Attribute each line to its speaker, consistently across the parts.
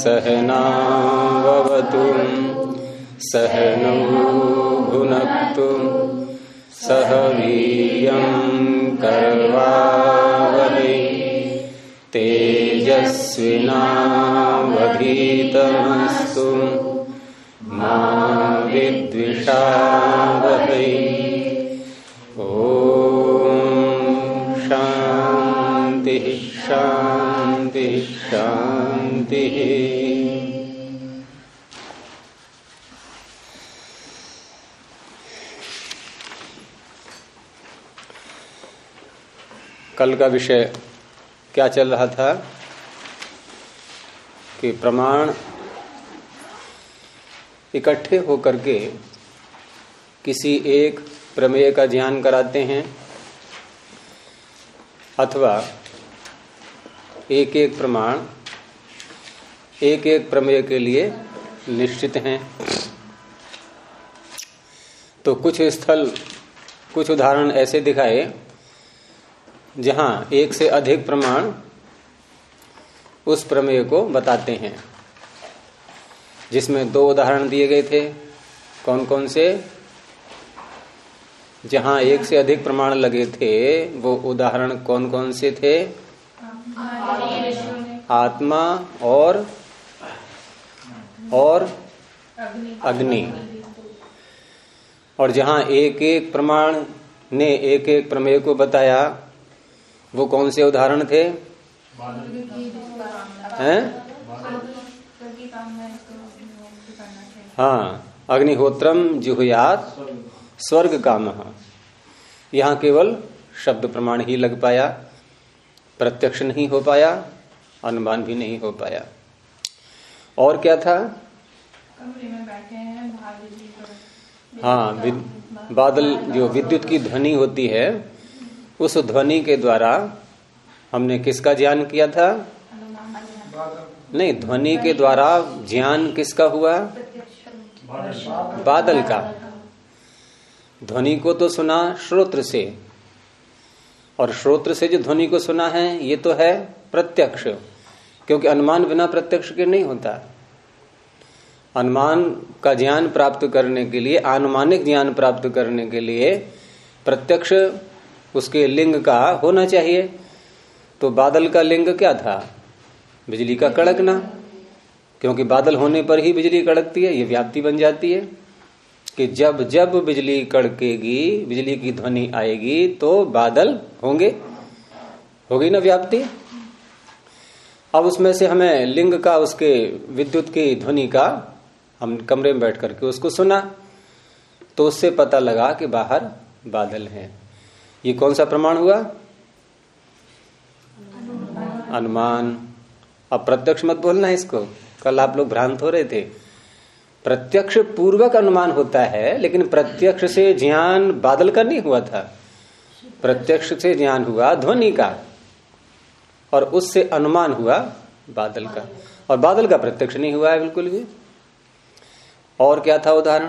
Speaker 1: सहनाववतु सहनौ भुनक्तु सह वीर्यं करवावहै तेजस्विनावधीतमस्तु मा विद्विषावहै। शांति शांति शांति। कल का विषय क्या चल रहा था कि प्रमाण इकट्ठे होकर के किसी एक प्रमेय का ज्ञान कराते हैं अथवा एक एक प्रमाण एक एक प्रमेय के लिए निश्चित हैं। तो कुछ स्थल कुछ उदाहरण ऐसे दिखाए जहां एक से अधिक प्रमाण उस प्रमेय को बताते हैं, जिसमें दो उदाहरण दिए गए थे। कौन कौन से? जहां एक से अधिक प्रमाण लगे थे वो उदाहरण कौन कौन से थे? आत्मा और अग्नि। और जहां एक एक प्रमाण ने एक एक प्रमेय को बताया वो कौन से उदाहरण थे? हैं? हाँ, अग्निहोत्रम जिहुयात स्वर्ग कामः। यहाँ केवल शब्द प्रमाण ही लग पाया, प्रत्यक्ष नहीं हो पाया, अनुमान भी नहीं हो पाया। और क्या था?
Speaker 2: कमरे में बैठे हैं,
Speaker 1: हाँ, बादल जो विद्युत की ध्वनि होती है उस ध्वनि के द्वारा हमने किसका ज्ञान किया था? नहीं, ध्वनि के द्वारा ज्ञान किसका हुआ? बादल का। ध्वनि को तो सुना श्रोत्र से, और श्रोत्र से जो ध्वनि को सुना है ये तो है प्रत्यक्ष, क्योंकि अनुमान बिना प्रत्यक्ष के नहीं होता। अनुमान का ज्ञान प्राप्त करने के लिए, अनुमानिक ज्ञान प्राप्त करने के लिए प्रत्यक्ष उसके लिंग का होना चाहिए। तो बादल का लिंग क्या था? बिजली का कड़कना, क्योंकि बादल होने पर ही बिजली कड़कती है। ये व्याप्ति बन जाती है कि जब जब बिजली कड़केगी, बिजली की ध्वनि आएगी तो बादल होंगे, होगी ना व्याप्ति। अब उसमें से हमें लिंग का, उसके विद्युत की ध्वनि का, हम कमरे में बैठ करके उसको सुना तो उससे पता लगा कि बाहर बादल हैं। ये कौन सा प्रमाण हुआ? अनुमान। अब प्रत्यक्ष मत बोलना इसको, कल आप लोग भ्रांत हो रहे थे। प्रत्यक्ष पूर्वक अनुमान होता है, लेकिन प्रत्यक्ष से ज्ञान बादल का नहीं हुआ था। प्रत्यक्ष से ज्ञान हुआ ध्वनि का, और उससे अनुमान हुआ बादल का, और बादल का प्रत्यक्ष नहीं हुआ है बिल्कुल भी। और क्या था उदाहरण?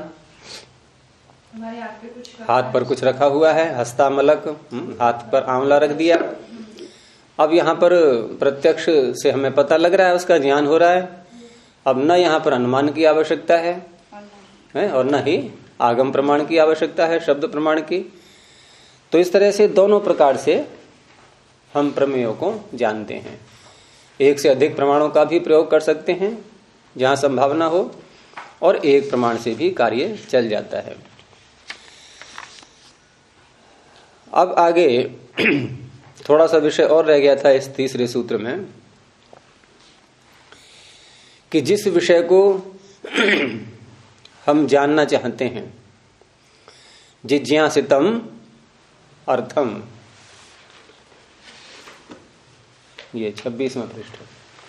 Speaker 1: हाथ पर कुछ रखा हुआ है, हस्तामलक, हाथ पर आंवला रख दिया। अब यहाँ पर प्रत्यक्ष से हमें पता लग रहा है, उसका ज्ञान हो रहा है। अब न यहाँ पर अनुमान की आवश्यकता है और न ही आगम प्रमाण की आवश्यकता है, शब्द प्रमाण की। तो इस तरह से दोनों प्रकार से हम प्रमेयों को जानते हैं। एक से अधिक प्रमाणों का भी प्रयोग कर सकते हैं जहां संभावना हो, और एक प्रमाण से भी कार्य चल जाता है। अब आगे थोड़ा सा विषय और रह गया था इस तीसरे सूत्र में, कि जिस विषय को हम जानना चाहते हैं, जिज्ञासितम अर्थम, ये 26वां पृष्ठ।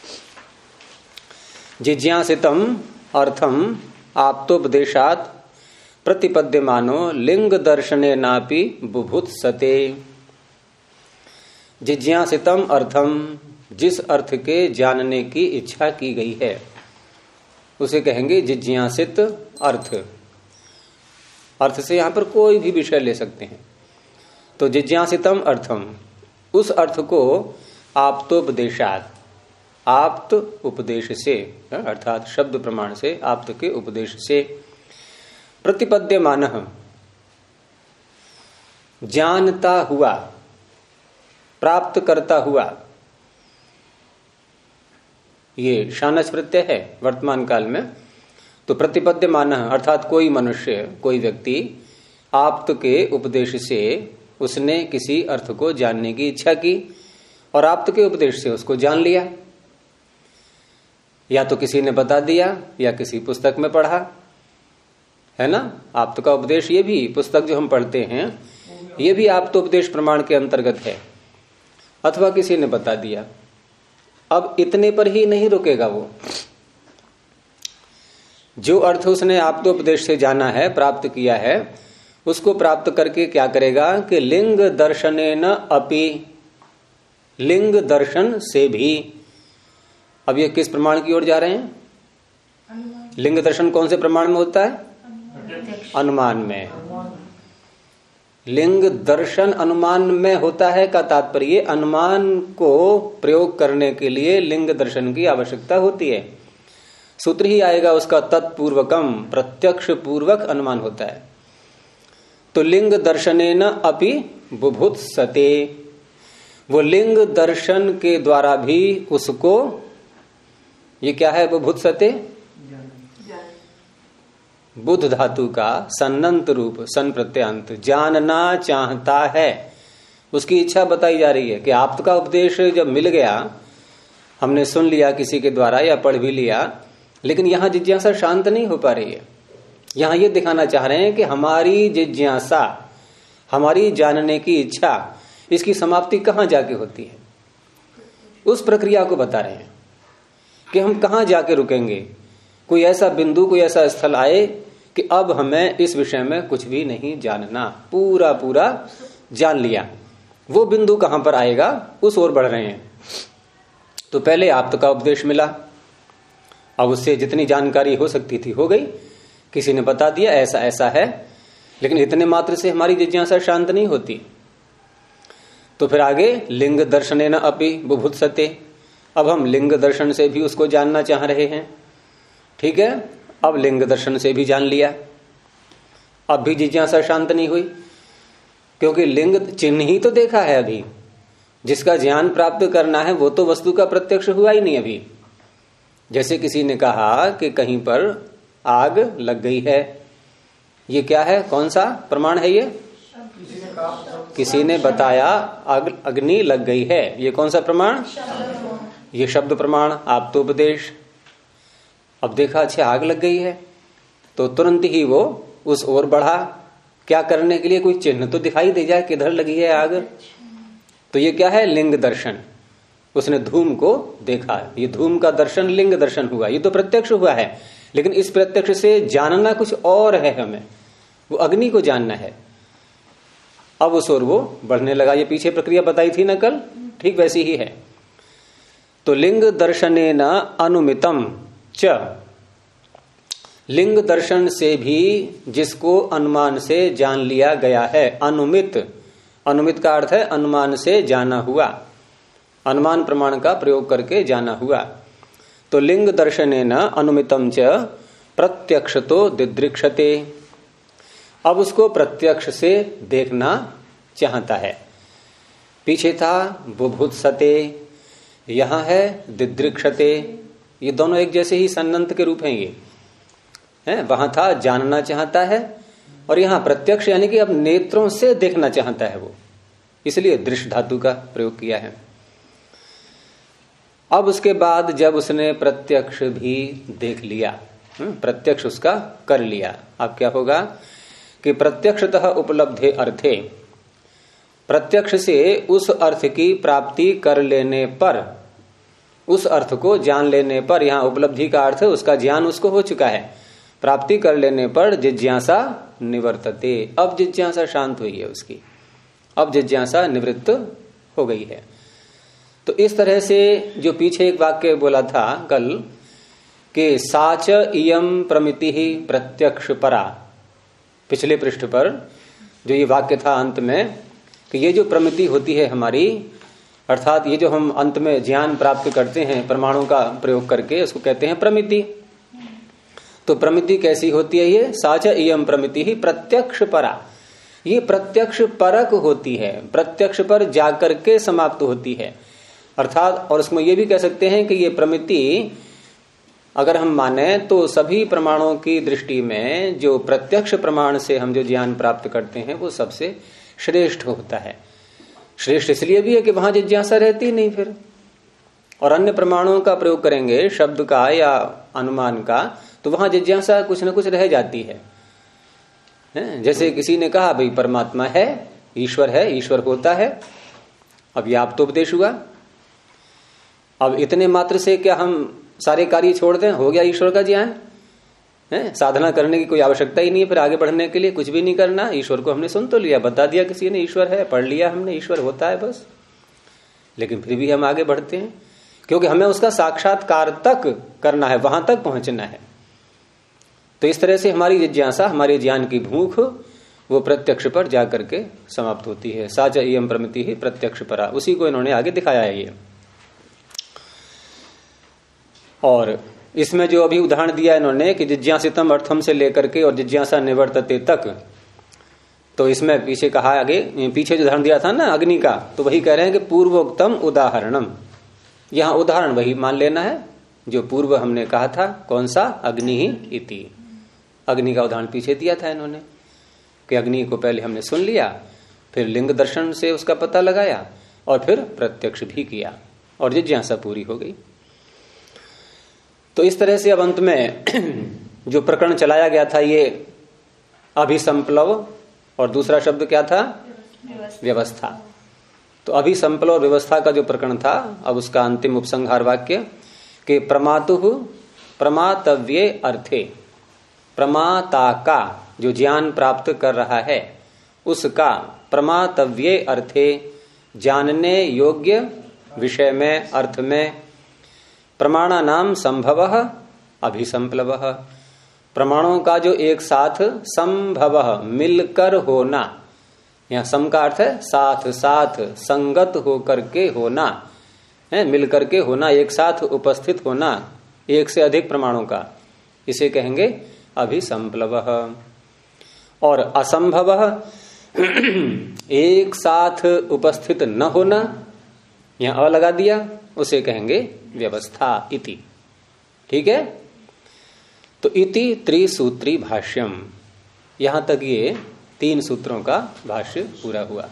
Speaker 1: जिज्ञासितम अर्थम आप्तोपदेशात प्रतिपद्यमानो लिंग दर्शने नापि बुभुत्सते। जिज्ञासितम अर्थम, जिस अर्थ के जानने की इच्छा की गई है उसे कहेंगे जिज्ञासित अर्थ। अर्थ से यहां पर कोई भी विषय ले सकते हैं। तो जिज्ञासितम अर्थम, उस अर्थ को आप्तोपदेशात, आप्त उपदेश से, अर्थात शब्द प्रमाण से, आप्त के उपदेश से। प्रतिपद्यमानः जानता हुआ, प्राप्त करता हुआ, ये शानच प्रत्यय है वर्तमान काल में। तो प्रतिपद्यमानः अर्थात कोई मनुष्य, कोई व्यक्ति आप्त के उपदेश से उसने किसी अर्थ को जानने की इच्छा की और आप्त के उपदेश से उसको जान लिया। या तो किसी ने बता दिया या किसी पुस्तक में पढ़ा, है ना। आप्त का उपदेश, ये भी पुस्तक जो हम पढ़ते हैं ये भी आप्त उपदेश प्रमाण के अंतर्गत है, अथवा किसी ने बता दिया। अब इतने पर ही नहीं रुकेगा वो, जो अर्थ उसने आप्त उपदेश से जाना है, प्राप्त किया है, उसको प्राप्त करके क्या करेगा कि लिंग दर्शनेन अपि, लिंग दर्शन से भी। अब ये किस प्रमाण की ओर जा रहे हैं? लिंग दर्शन कौन से प्रमाण में होता है? अनुमान में। लिंग दर्शन अनुमान में होता है का तात्पर्य अनुमान को प्रयोग करने के लिए लिंग दर्शन की आवश्यकता होती है। सूत्र ही आएगा उसका, तत्पूर्वकम, प्रत्यक्ष पूर्वक अनुमान होता है। तो लिंग दर्शनेन अपि बुभुत्सते, वो लिंग दर्शन के द्वारा भी उसको, ये क्या है बुभुत्सते? बुध धातु का सन्नंत रूप, सन प्रत्यांत, जानना चाहता है, उसकी इच्छा बताई जा रही है कि आप्त का उपदेश जब मिल गया, हमने सुन लिया किसी के द्वारा या पढ़ भी लिया, लेकिन यहां जिज्ञासा शांत नहीं हो पा रही है। यहां ये दिखाना चाह रहे हैं कि हमारी जिज्ञासा, हमारी जानने की इच्छा, इसकी समाप्ति कहां जाके होती है, उस प्रक्रिया को बता रहे हैं कि हम कहां जाके रुकेंगे। कोई ऐसा बिंदु, कोई ऐसा स्थल आए कि अब हमें इस विषय में कुछ भी नहीं जानना, पूरा पूरा जान लिया, वो बिंदु कहां पर आएगा, उस ओर बढ़ रहे हैं। तो पहले आप्त का उपदेश मिला, अब उससे जितनी जानकारी हो सकती थी हो गई, किसी ने बता दिया ऐसा ऐसा है, लेकिन इतने मात्र से हमारी जिज्ञासा शांत नहीं होती। तो फिर आगे लिंग दर्शनेन अपि बुभुत्सते, अब हम लिंग दर्शन से भी उसको जानना चाह रहे हैं। ठीक है, अब लिंग दर्शन से भी जान लिया, अब भी जिज्ञासा शांत नहीं हुई, क्योंकि लिंग चिन्ह ही तो देखा है अभी, जिसका ज्ञान प्राप्त करना है वो तो वस्तु का प्रत्यक्ष हुआ ही नहीं अभी। जैसे किसी ने कहा कि कहीं पर आग लग गई है, ये क्या है, कौन सा प्रमाण है ये? किसी ने बताया अग्नि लग गई है, ये कौन सा प्रमाण? ये शब्द प्रमाण, आप्तोपदेश। अब देखा अच्छा आग लग गई है, तो तुरंत ही वो उस ओर बढ़ा, क्या करने के लिए? कोई चिन्ह तो दिखाई दे जाए किधर लगी है आग। तो ये क्या है? लिंग दर्शन। उसने धूम को देखा, ये धूम का दर्शन लिंग दर्शन हुआ, ये तो प्रत्यक्ष हुआ है, लेकिन इस प्रत्यक्ष से जानना कुछ और है, हमें वो अग्नि को जानना है। अब उस ओर वो बढ़ने लगा, ये पीछे प्रक्रिया बताई थी ना कल, ठीक वैसी ही है। तो लिंग दर्शनेन अनुमितम च, लिंग दर्शन से भी जिसको अनुमान से जान लिया गया है, अनुमित, अनुमित का अर्थ है अनुमान से जाना हुआ, अनुमान प्रमाण का प्रयोग करके जाना हुआ। तो लिंग दर्शनेन अनुमितम च प्रत्यक्ष तो दिदृक्षते, अब उसको प्रत्यक्ष से देखना चाहता है। पीछे था बुभुत्सते, यहां है दिदृक्षते, ये दोनों एक जैसे ही सन्नंत के रूप हैं। ये है, वहां था जानना चाहता है, और यहां प्रत्यक्ष यानी कि अब नेत्रों से देखना चाहता है वो, इसलिए दृश्य धातु का प्रयोग किया है। अब उसके बाद जब उसने प्रत्यक्ष भी देख लिया, प्रत्यक्ष उसका कर लिया, अब क्या होगा कि प्रत्यक्षतः उपलब्धे अर्थे, प्रत्यक्ष से उस अर्थ की प्राप्ति कर लेने पर, उस अर्थ को जान लेने पर, यहां उपलब्धि का अर्थ उसका ज्ञान उसको हो चुका है, प्राप्ति कर लेने पर जिज्ञासा निवर्तते, अब जिज्ञासा शांत हुई है उसकी, अब जिज्ञासा निवृत्त हो गई है। तो इस तरह से जो पीछे एक वाक्य बोला था कल कि साच इयम प्रमिति ही प्रत्यक्ष परा, पिछले पृष्ठ पर जो ये वाक्य था अंत में कि ये जो प्रमिति होती है हमारी, अर्थात ये जो हम अंत में ज्ञान प्राप्त करते हैं परमाणु का प्रयोग करके, उसको कहते हैं प्रमिति। तो प्रमिति कैसी होती है? ये साच इयम प्रमिति ही प्रत्यक्ष परा, ये प्रत्यक्ष परक होती है, प्रत्यक्ष पर जाकर के समाप्त होती है। अर्थात और उसमें ये भी कह सकते हैं कि ये प्रमिति अगर हम माने तो सभी प्रमाणों की दृष्टि में जो प्रत्यक्ष प्रमाण से हम जो ज्ञान प्राप्त करते हैं वो सबसे श्रेष्ठ होता है। श्रेष्ठ इसलिए भी है कि वहां जिज्ञासा रहती नहीं फिर, और अन्य प्रमाणों का प्रयोग करेंगे शब्द का या अनुमान का, तो वहां जिज्ञासा कुछ न कुछ रह जाती है। जैसे किसी ने कहा भाई परमात्मा है, ईश्वर होता है, अब यह आप तो उपदेश हुआ, अब इतने मात्र से क्या हम सारे कार्य छोड़ दें? हो गया ईश्वर का ज्ञान है, साधना करने की कोई आवश्यकता ही नहीं है फिर आगे बढ़ने के लिए, कुछ भी नहीं करना। ईश्वर को हमने सुन तो लिया, बता दिया किसी ने ईश्वर है, पढ़ लिया हमने ईश्वर होता है बस, लेकिन फिर भी हम आगे बढ़ते हैं क्योंकि हमें उसका साक्षात्कार तक करना है, वहां तक पहुंचना है। तो इस तरह से हमारी जिज्ञासा, हमारे ज्ञान की भूख वो प्रत्यक्ष पर जाकर के समाप्त होती है। साच इयम प्रमिति ही प्रत्यक्ष परा, उसी को इन्होंने आगे दिखाया है ये। और इसमें जो अभी उदाहरण दिया इन्होंने कि जिज्ञासितम अर्थम से लेकर के और जिज्ञासा निवर्तते तक, तो इसमें पीछे कहा आगे, पीछे जो उदाहरण दिया था ना अग्नि का, तो वही कह रहे हैं कि पूर्वोक्तम उदाहरणम, यहां उदाहरण वही मान लेना है जो पूर्व हमने कहा था। कौन सा? अग्नि ही इति, अग्नि का उदाहरण पीछे दिया था इन्होंने कि अग्नि को पहले हमने सुन लिया, फिर लिंग दर्शन से उसका पता लगाया और फिर प्रत्यक्ष भी किया और जिज्ञासा पूरी हो गई। तो इस तरह से अब अंत में जो प्रकरण चलाया गया था ये अभिसंप्लव, और दूसरा शब्द क्या था? व्यवस्था। तो अभिसंप्लव और व्यवस्था का जो प्रकरण था, अब उसका अंतिम उपसंहार वाक्य कि प्रमातुः प्रमातव्ये अर्थे, प्रमाता का जो ज्ञान प्राप्त कर रहा है उसका प्रमातव्ये अर्थे जानने योग्य विषय में, अर्थ में, प्रमाणा नाम संभव अभिसंप्लव, प्रमाणों का जो एक साथ संभव मिलकर होना, यहां सम का अर्थ है साथ साथ, संगत होकर के होना है, मिलकर के होना, एक साथ उपस्थित होना एक से अधिक प्रमाणों का, इसे कहेंगे अभिसंप्लव। और असंभव एक साथ उपस्थित न होना, यहां अ लगा दिया, उसे कहेंगे व्यवस्था इति। ठीक है, तो इति त्रिसूत्री भाष्यम, यहां तक ये 3 सूत्रों का भाष्य पूरा हुआ।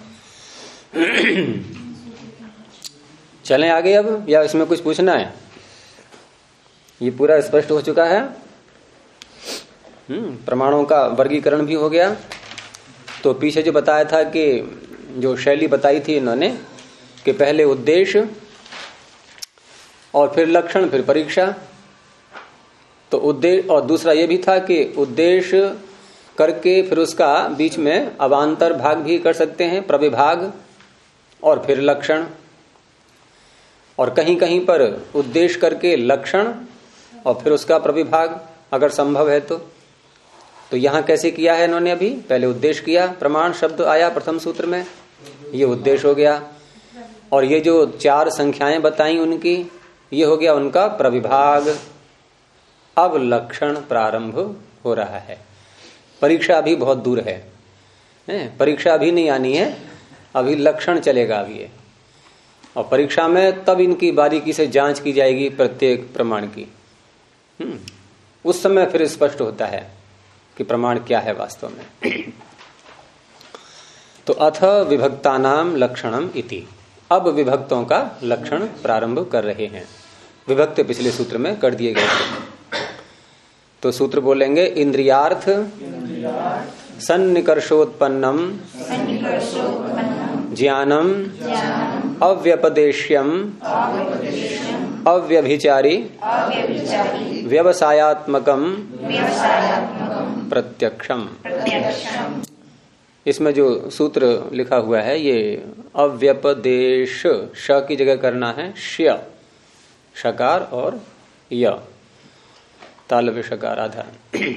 Speaker 1: चलें आगे अब, या इसमें कुछ पूछना है? ये पूरा स्पष्ट हो चुका है। प्रमाणों का वर्गीकरण भी हो गया। तो पीछे जो बताया था कि जो शैली बताई थी इन्होंने कि पहले उद्देश्य और फिर लक्षण फिर परीक्षा, तो उद्देश्य, और दूसरा ये भी था कि उद्देश्य करके फिर उसका बीच में अवान्तर भाग भी कर सकते हैं, प्रविभाग, और फिर लक्षण, और कहीं कहीं पर उद्देश्य करके लक्षण और फिर उसका प्रविभाग अगर संभव है तो यहां कैसे किया है इन्होंने? अभी पहले उद्देश्य किया, प्रमाण शब्द आया प्रथम सूत्र में, ये उद्देश्य हो गया, और ये जो 4 संख्याएं बताई उनकी, ये हो गया उनका प्रविभाग। अब लक्षण प्रारंभ हो रहा है। परीक्षा अभी बहुत दूर है, परीक्षा अभी नहीं आनी है, अभी लक्षण चलेगा अभी ये, और परीक्षा में तब इनकी बारीकी से जांच की जाएगी प्रत्येक प्रमाण की। उस समय फिर स्पष्ट होता है कि प्रमाण क्या है वास्तव में। तो अथ विभक्तानाम लक्षणम इति, अब विभक्तों का लक्षण प्रारंभ कर रहे हैं। विभक्त पिछले सूत्र में कर दिए गए थे। तो सूत्र बोलेंगे इंद्रियार्थ सन्निकर्षोत्पन्नम ज्ञानम अव्यपदेश्यम अव्यभिचारी व्यवसायात्मकम प्रत्यक्षम। इसमें जो सूत्र लिखा हुआ है ये अव्यपदेश, श की जगह करना है श्य, शकार और य, तालव्य शकार आधार,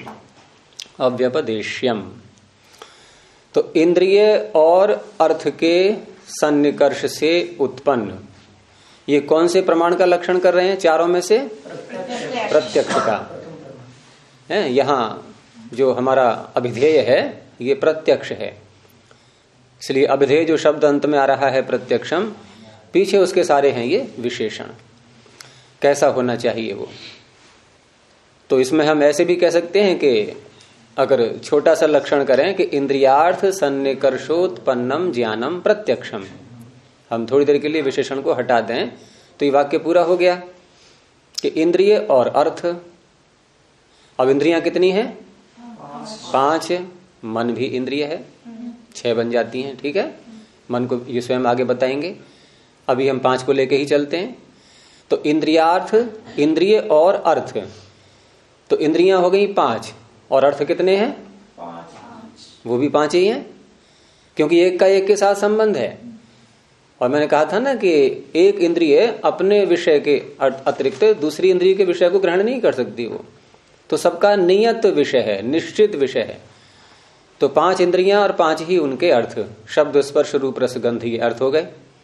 Speaker 1: अव्यपदेश्यम। तो इंद्रिय और अर्थ के सन्निकर्ष से उत्पन्न। ये कौन से प्रमाण का लक्षण कर रहे हैं चारों में से? प्रत्यक्ष का है। यहां जो हमारा अभिधेय है ये प्रत्यक्ष है, इसलिए अभिधेय जो शब्द अंत में आ रहा है प्रत्यक्षम, पीछे उसके सारे हैं ये विशेषण। कैसा होना चाहिए वो? तो इसमें हम ऐसे भी कह सकते हैं कि अगर छोटा सा लक्षण करें कि इंद्रियार्थ सन्निकर्षोत्पन्नम ज्ञानम प्रत्यक्षम, हम थोड़ी देर के लिए विशेषण को हटा दें तो ये वाक्य पूरा हो गया कि इंद्रिय और अर्थ। अब इंद्रियां कितनी है? 5। मन भी इंद्रिय है, 6 बन जाती हैं। ठीक है, मन को ये स्वयं आगे बताएंगे, अभी हम 5 को लेके ही चलते हैं। तो इंद्रियार्थ, इंद्रिय और अर्थ, तो इंद्रियां हो गई 5 और अर्थ कितने हैं? 5। वो भी 5 ही हैं, क्योंकि एक का एक के साथ संबंध है। और मैंने कहा था ना कि एक इंद्रिय अपने विषय के अतिरिक्त दूसरी इंद्रिय के विषय को ग्रहण नहीं कर सकती वो, तो सबका नियत विषय है, निश्चित विषय है। तो 5 इंद्रियां और 5 ही उनके अर्थ, शब्द स्पर्श रूप रस गंध, ये अर्थ हो गए।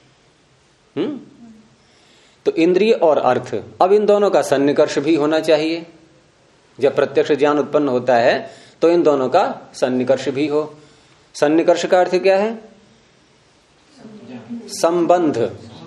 Speaker 1: तो इंद्रिय और अर्थ, अब इन दोनों का सन्निकर्ष भी होना चाहिए। जब प्रत्यक्ष ज्ञान उत्पन्न होता है तो इन दोनों का सन्निकर्ष भी हो। सन्निकर्ष का अर्थ क्या है? संबंध,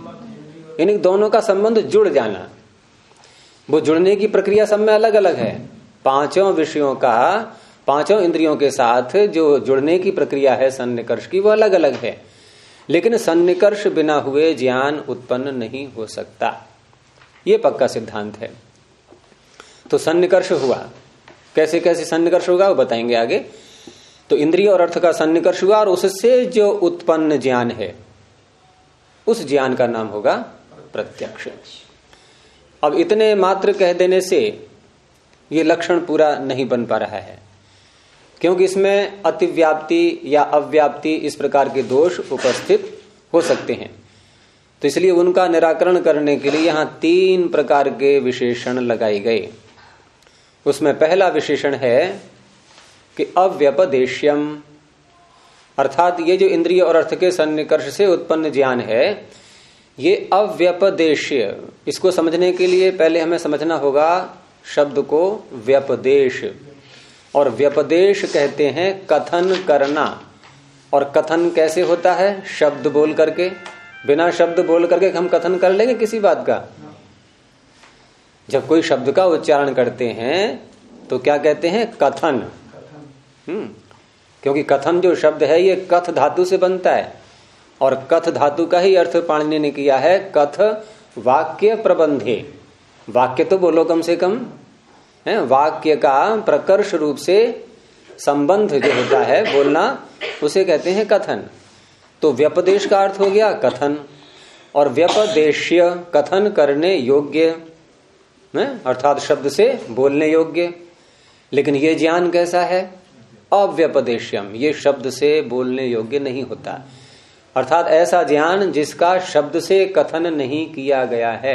Speaker 1: इन दोनों का संबंध जुड़ जाना। वो जुड़ने की प्रक्रिया सब में अलग अलग है। 5 विषयों का 5 इंद्रियों के साथ जो जुड़ने की प्रक्रिया है सन्निकर्ष की, वो अलग अलग है। लेकिन सन्निकर्ष बिना हुए ज्ञान उत्पन्न नहीं हो सकता, ये पक्का सिद्धांत है। तो सन्निकर्ष हुआ, कैसे कैसे सन्निकर्ष होगा वो बताएंगे आगे। तो इंद्रिय और अर्थ का सन्निकर्ष हुआ और उससे जो उत्पन्न ज्ञान है उस ज्ञान का नाम होगा प्रत्यक्ष। अब इतने मात्र कह देने से ये लक्षण पूरा नहीं बन पा रहा है, क्योंकि इसमें अतिव्याप्ति या अव्याप्ति इस प्रकार के दोष उपस्थित हो सकते हैं। तो इसलिए उनका निराकरण करने के लिए यहां 3 प्रकार के विशेषण लगाए गए। उसमें पहला विशेषण है कि अव्यपदेश्यम, अर्थात ये जो इंद्रिय और अर्थ के सन्निकर्ष से उत्पन्न ज्ञान है ये अव्यपदेश्य। इसको समझने के लिए पहले हमें समझना होगा शब्द को व्यपदेश। और व्यपदेश कहते हैं कथन करना। और कथन कैसे होता है? शब्द बोल करके। बिना शब्द बोल करके हम कथन कर लेंगे किसी बात का? जब कोई शब्द का उच्चारण करते हैं तो क्या कहते हैं? कथन। क्योंकि कथन जो शब्द है ये कथ धातु से बनता है, और कथ धातु का ही अर्थ पाणिनि ने किया है कथ वाक्य प्रबंधे। वाक्य तो बोलो कम से कम है, वाक्य का प्रकर्ष रूप से संबंध जो होता है बोलना, उसे कहते हैं कथन। तो व्यपदेश का अर्थ हो गया कथन, और व्यपदेश्य कथन करने योग्य, अर्थात शब्द से बोलने योग्य। लेकिन ये ज्ञान कैसा है? अव्यपदेश्यम, ये शब्द से बोलने योग्य नहीं होता। अर्थात ऐसा ज्ञान जिसका शब्द से कथन नहीं किया गया है।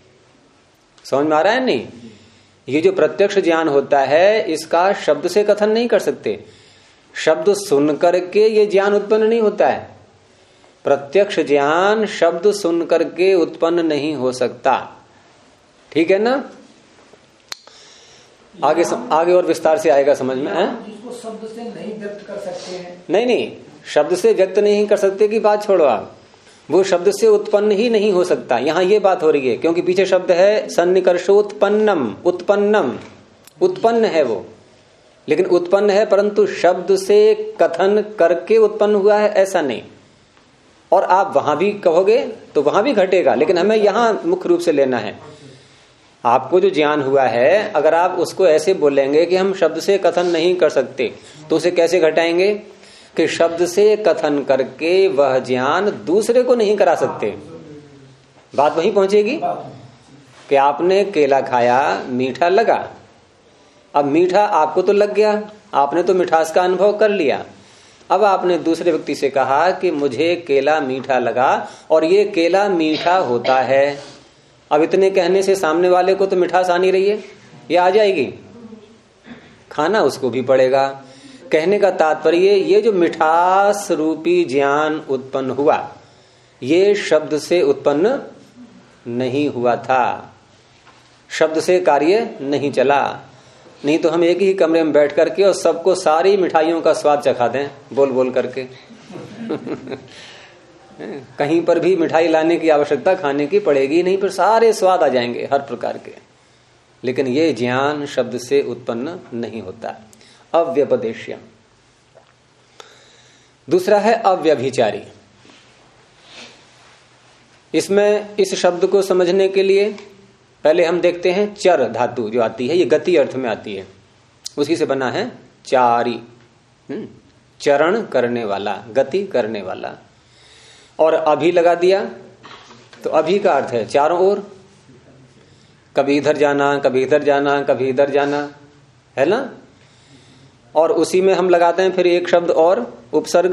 Speaker 1: समझ में आ रहा है नहीं? ये जो प्रत्यक्ष ज्ञान होता है इसका शब्द से कथन नहीं कर सकते। शब्द सुन करके ये ज्ञान उत्पन्न नहीं होता है। प्रत्यक्ष ज्ञान शब्द सुन करके उत्पन्न नहीं हो सकता। ठीक है ना? आगे और विस्तार से आएगा समझ में।
Speaker 3: जिसको शब्द से नहीं व्यक्त कर सकते हैं।
Speaker 1: नहीं, शब्द से व्यक्त नहीं कर सकते की बात छोड़ो आप, वो शब्द से उत्पन्न ही नहीं हो सकता। यहां ये बात हो रही है क्योंकि पीछे शब्द है सन्निकर्षोत्पन्नम, उत्पन्नम, उत्पन्न है वो, लेकिन उत्पन्न है परंतु शब्द से कथन करके उत्पन्न हुआ है ऐसा नहीं। और आप वहां भी कहोगे तो वहां भी घटेगा, लेकिन हमें यहां मुख्य रूप से लेना है। आपको जो ज्ञान हुआ है अगर आप उसको ऐसे बोलेंगे कि हम शब्द से कथन नहीं कर सकते, तो उसे कैसे घटाएंगे? कि शब्द से कथन करके वह ज्ञान दूसरे को नहीं करा सकते। बात वहीं पहुंचेगी कि आपने केला खाया, मीठा लगा। अब मीठा आपको तो लग गया, आपने तो मिठास का अनुभव कर लिया। अब आपने दूसरे व्यक्ति से कहा कि मुझे केला मीठा लगा और ये केला मीठा होता है। अब इतने कहने से सामने वाले को तो मिठास आ नहीं रही है, ये आ जाएगी, खाना उसको भी पड़ेगा। कहने का तात्पर्य ये जो मिठास रूपी ज्ञान उत्पन्न हुआ ये शब्द से उत्पन्न नहीं हुआ था, शब्द से कार्य नहीं चला। नहीं तो हम एक ही कमरे में बैठ करके और सबको सारी मिठाइयों का स्वाद चखा दें बोल बोल करके कहीं पर भी मिठाई लाने की आवश्यकता खाने की पड़ेगी नहीं, पर सारे स्वाद आ जाएंगे हर प्रकार के। लेकिन ये ज्ञान शब्द से उत्पन्न नहीं होता। अव्यपदेश्य। दूसरा है अव्यभिचारी। इसमें इस शब्द को समझने के लिए पहले हम देखते हैं चर धातु जो आती है, ये गति अर्थ में आती है, उसी से बना है चारी, चरण करने वाला, गति करने वाला। और अभी लगा दिया तो अभी का अर्थ है चारों ओर, कभी इधर जाना, कभी इधर जाना, कभी इधर जाना, है ना। और उसी में हम लगाते हैं फिर एक शब्द और उपसर्ग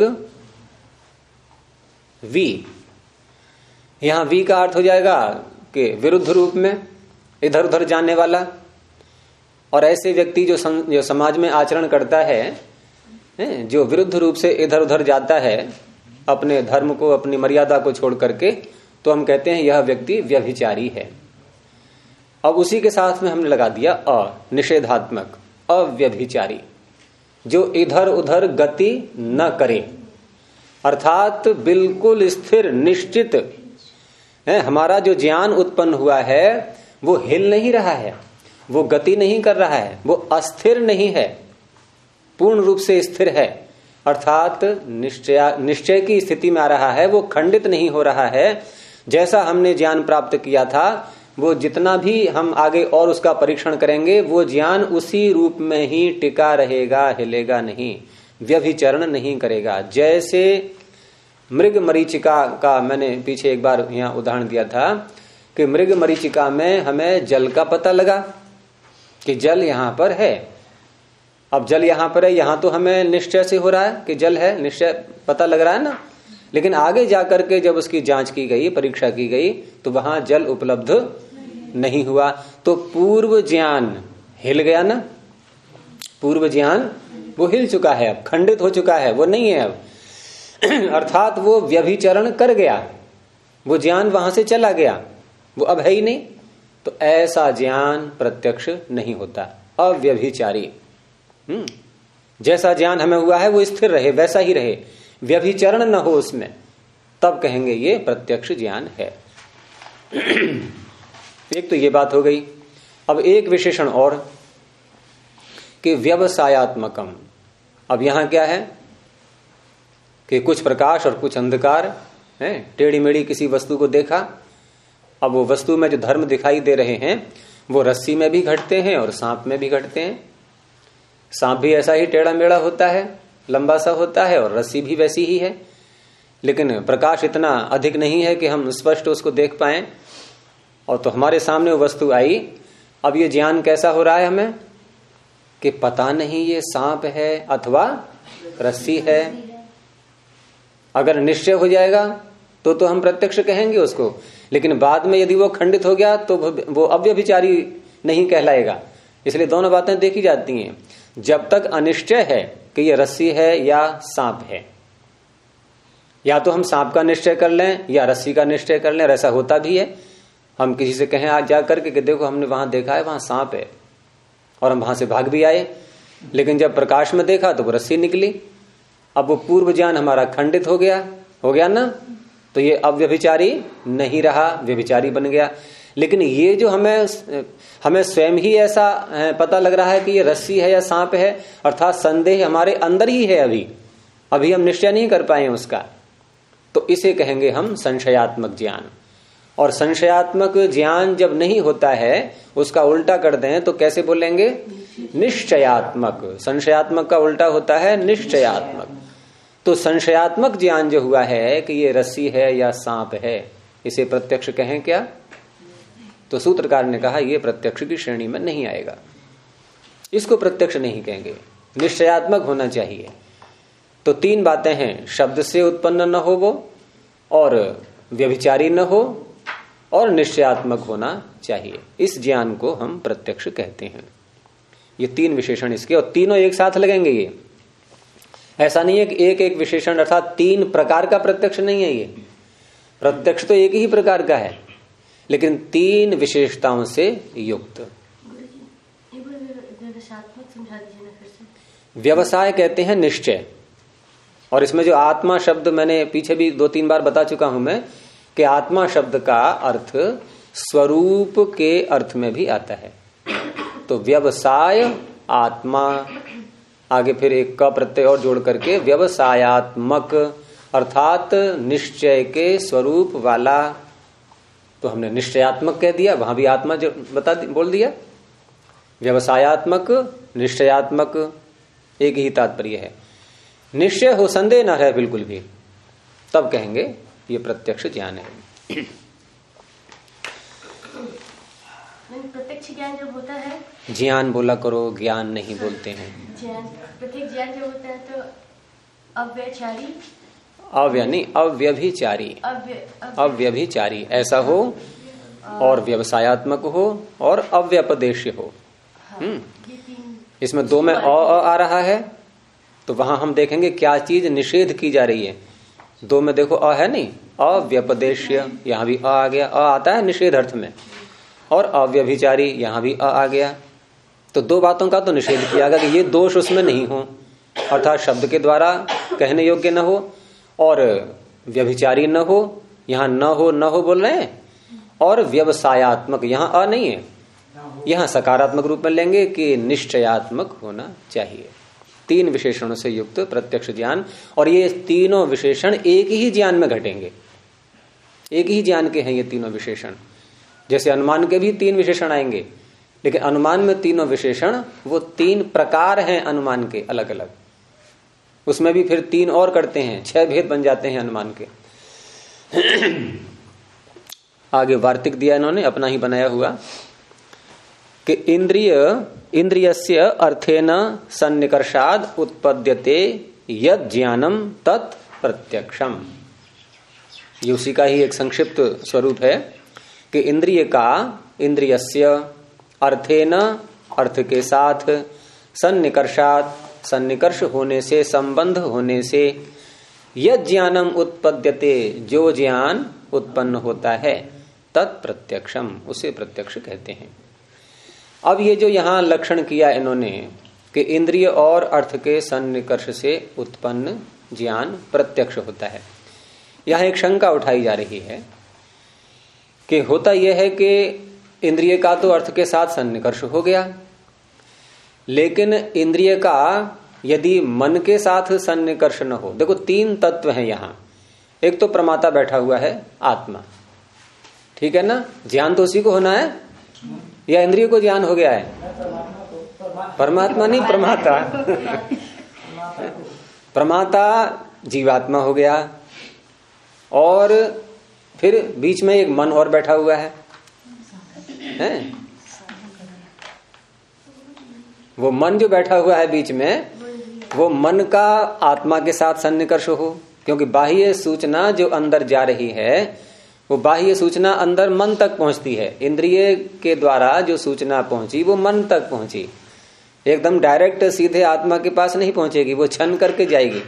Speaker 1: वी। यहां वी का अर्थ हो जाएगा कि विरुद्ध रूप में इधर उधर जाने वाला। और ऐसे व्यक्ति जो समाज में आचरण करता है, जो विरुद्ध रूप से इधर उधर जाता है अपने धर्म को, अपनी मर्यादा को छोड़ करके, तो हम कहते हैं यह व्यक्ति व्यभिचारी है। अब उसी के साथ में हमने लगा दिया निषेधात्मक, अव्यभिचारी, जो इधर उधर गति न करे, अर्थात बिल्कुल स्थिर निश्चित है। हमारा जो ज्ञान उत्पन्न हुआ है वो हिल नहीं रहा है, वो गति नहीं कर रहा है, वो अस्थिर नहीं है, पूर्ण रूप से स्थिर है, अर्थात निश्चय की स्थिति में आ रहा है, वो खंडित नहीं हो रहा है। जैसा हमने ज्ञान प्राप्त किया था वो जितना भी हम आगे और उसका परीक्षण करेंगे वो ज्ञान उसी रूप में ही टिका रहेगा, हिलेगा नहीं, व्यभिचरण नहीं करेगा। जैसे मृग मरीचिका का मैंने पीछे एक बार यहाँ उदाहरण दिया था कि मृग मरीचिका में हमें जल का पता लगा कि जल यहां पर है। अब जल यहां पर है, यहां तो हमें निश्चय से हो रहा है कि जल है, निश्चय पता लग रहा है ना। लेकिन आगे जाकर के जब उसकी जांच की गई, परीक्षा की गई, तो वहां जल उपलब्ध नहीं हुआ। तो पूर्व ज्ञान हिल गया ना, पूर्व ज्ञान वो हिल चुका है, अब खंडित हो चुका है, वो नहीं है अब अर्थात वो व्यभिचरण कर गया, वो ज्ञान वहां से चला गया, वो अब है ही नहीं। तो ऐसा ज्ञान प्रत्यक्ष नहीं होता, अव्यभिचारी। जैसा ज्ञान हमें हुआ है वो स्थिर रहे, वैसा ही रहे, व्यभिचरण न हो उसमें, तब कहेंगे ये प्रत्यक्ष ज्ञान है। एक तो ये बात हो गई। अब एक विशेषण और कि व्यवसायत्मकम। अब यहां क्या है कि कुछ प्रकाश और कुछ अंधकार है, टेढ़ी मेढ़ी किसी वस्तु को देखा। अब वो वस्तु में जो धर्म दिखाई दे रहे हैं वो रस्सी में भी घटते हैं और सांप में भी घटते हैं। सांप भी ऐसा ही टेढ़ा मेढ़ा होता है, लंबा सा होता है, और रस्सी भी वैसी ही है, लेकिन प्रकाश इतना अधिक नहीं है कि हम स्पष्ट उसको देख पाएं। और तो हमारे सामने वो वस्तु आई। अब ये ज्ञान कैसा हो रहा है हमें कि पता नहीं ये सांप है अथवा रस्सी है। अगर निश्चय हो जाएगा तो हम प्रत्यक्ष कहेंगे उसको, लेकिन बाद में यदि वो खंडित हो गया तो वो अव्यभिचारी नहीं कहलाएगा। इसलिए दोनों बातें देखी जाती हैं। जब तक अनिश्चय है कि ये रस्सी है या सांप है, या तो हम सांप का निश्चय कर लें या रस्सी का निश्चय कर लें, और ऐसा होता भी है। हम किसी से कहें आज जा करके कि देखो हमने वहां देखा है वहां सांप है, और हम वहां से भाग भी आए, लेकिन जब प्रकाश में देखा तो वो रस्सी निकली। अब वो पूर्व ज्ञान हमारा खंडित हो गया ना, तो ये अब व्यभिचारी नहीं रहा, व्यभिचारी बन गया। लेकिन ये जो हमें स्वयं ही ऐसा पता लग रहा है कि ये रस्सी है या सांप है, अर्थात संदेह हमारे अंदर ही है, अभी हम निश्चय नहीं कर पाए उसका, तो इसे कहेंगे हम संशयात्मक ज्ञान। और संशयात्मक ज्ञान जब नहीं होता है, उसका उल्टा कर दें तो कैसे बोलेंगे? निश्चयात्मक। संशयात्मक का उल्टा होता है निश्चयात्मक। तो संशयात्मक ज्ञान जो हुआ है कि ये रस्सी है या सांप है, इसे प्रत्यक्ष कहें क्या? तो सूत्रकार ने कहा ये प्रत्यक्ष की श्रेणी में नहीं आएगा, इसको प्रत्यक्ष नहीं कहेंगे, निश्चयात्मक होना चाहिए। तो तीन बातें हैं, शब्द से उत्पन्न न हो वो, और व्यभिचारी न हो, और निश्चयात्मक होना चाहिए। इस ज्ञान को हम प्रत्यक्ष कहते हैं। ये तीन विशेषण इसके, और तीनों एक साथ लगेंगे। ये ऐसा नहीं है कि एक एक विशेषण अर्थात तीन प्रकार का प्रत्यक्ष नहीं है। ये प्रत्यक्ष तो एक ही प्रकार का है, लेकिन तीन विशेषताओं से युक्त। व्यवसाय कहते हैं निश्चय, और इसमें जो आत्मा शब्द मैंने पीछे भी 2-3 बार बता चुका हूं मैं कि आत्मा शब्द का अर्थ स्वरूप के अर्थ में भी आता है। तो व्यवसाय आत्मा, आगे फिर एक का प्रत्यय और जोड़ करके व्यवसायात्मक, अर्थात निश्चय के स्वरूप वाला। तो हमने निश्चयात्मक कह दिया, वहां भी आत्मा जो बोल दिया। व्यवसायात्मक, निश्चयात्मक एक ही तात्पर्य है। निश्चय हो, संदेह न रहे बिल्कुल भी, तब कहेंगे ये प्रत्यक्ष ज्ञान है।
Speaker 4: प्रत्यक्ष ज्ञान जब होता है,
Speaker 1: ज्ञान बोला करो, ज्ञान नहीं बोलते हैं।
Speaker 4: प्रत्यक्ष ज्ञान जब होता है तो अव्यचारी,
Speaker 1: अव्यभिचारी, अव्यभिचारी ऐसा हो, और व्यवसायात्मक हो, और अव्यपदेश्य हो। इसमें 2 में आ रहा है, तो वहां हम देखेंगे क्या चीज निषेध की जा रही है। 2 में देखो है नहीं, अव्यपदेश्य, यहां भी आ गया, आता है निषेध अर्थ में, और अव्यभिचारी यहां भी आ गया। तो 2 बातों का तो निषेध किया गया कि ये दोष उसमें नहीं हो, अर्थात शब्द के द्वारा कहने योग्य न हो, और व्यभिचारी न हो, यहां न हो बोल रहे हैं, और व्यवसायात्मक यहां नहीं है, यहां सकारात्मक रूप में लेंगे कि निश्चयात्मक होना चाहिए। 3 विशेषणों से युक्त प्रत्यक्ष ज्ञान, और ये तीनों विशेषण एक ही ज्ञान में घटेंगे, एक ही ज्ञान के हैं ये तीनों विशेषण। जैसे अनुमान के भी 3 विशेषण आएंगे, लेकिन अनुमान में तीनों विशेषण वो 3 प्रकार हैं अनुमान के अलग अलग, उसमें भी फिर 3 और करते हैं, 6 भेद बन जाते हैं अनुमान के। आगे वार्तिक दिया इन्होंने अपना ही बनाया हुआ कि इंद्रियस्य अर्थेन सन्निकर्षाद उत्पद्यते यद ज्ञानम तत् प्रत्यक्षम। ये उसी का ही एक संक्षिप्त स्वरूप है कि इंद्रिय का, इंद्रियस्य अर्थेन अर्थ के साथ, सन्निकर्षात सन्निकर्ष होने से, संबंध होने से, यद ज्ञानम उत्पद्यते जो ज्ञान उत्पन्न होता है, तत्प्रत्यक्षम उसे प्रत्यक्ष कहते हैं। अब ये जो यहां लक्षण किया इन्होंने कि इंद्रिय और अर्थ के सन्निकर्ष से उत्पन्न ज्ञान प्रत्यक्ष होता है, यहां एक शंका उठाई जा रही है कि होता यह है कि इंद्रिय का तो अर्थ के साथ सन्निकर्ष हो गया, लेकिन इंद्रिय का यदि मन के साथ सन्निकर्ष न हो। देखो 3 तत्व हैं यहां, एक तो प्रमाता बैठा हुआ है आत्मा, ठीक है ना, ज्ञान तो उसी को होना है, या इंद्रिय को ज्ञान हो गया है? परमात्मा नहीं, प्रमाता। प्रमाता जीवात्मा हो गया, और फिर बीच में एक मन और बैठा हुआ है? वो मन जो बैठा हुआ है बीच में, वो मन का आत्मा के साथ सन्निकर्ष हो, क्योंकि बाह्य सूचना जो अंदर जा रही है वो बाह्य सूचना अंदर मन तक पहुंचती है। इंद्रिय के द्वारा जो सूचना पहुंची वो मन तक पहुंची, एकदम डायरेक्ट सीधे आत्मा के पास नहीं पहुंचेगी, वो छन करके जाएगी।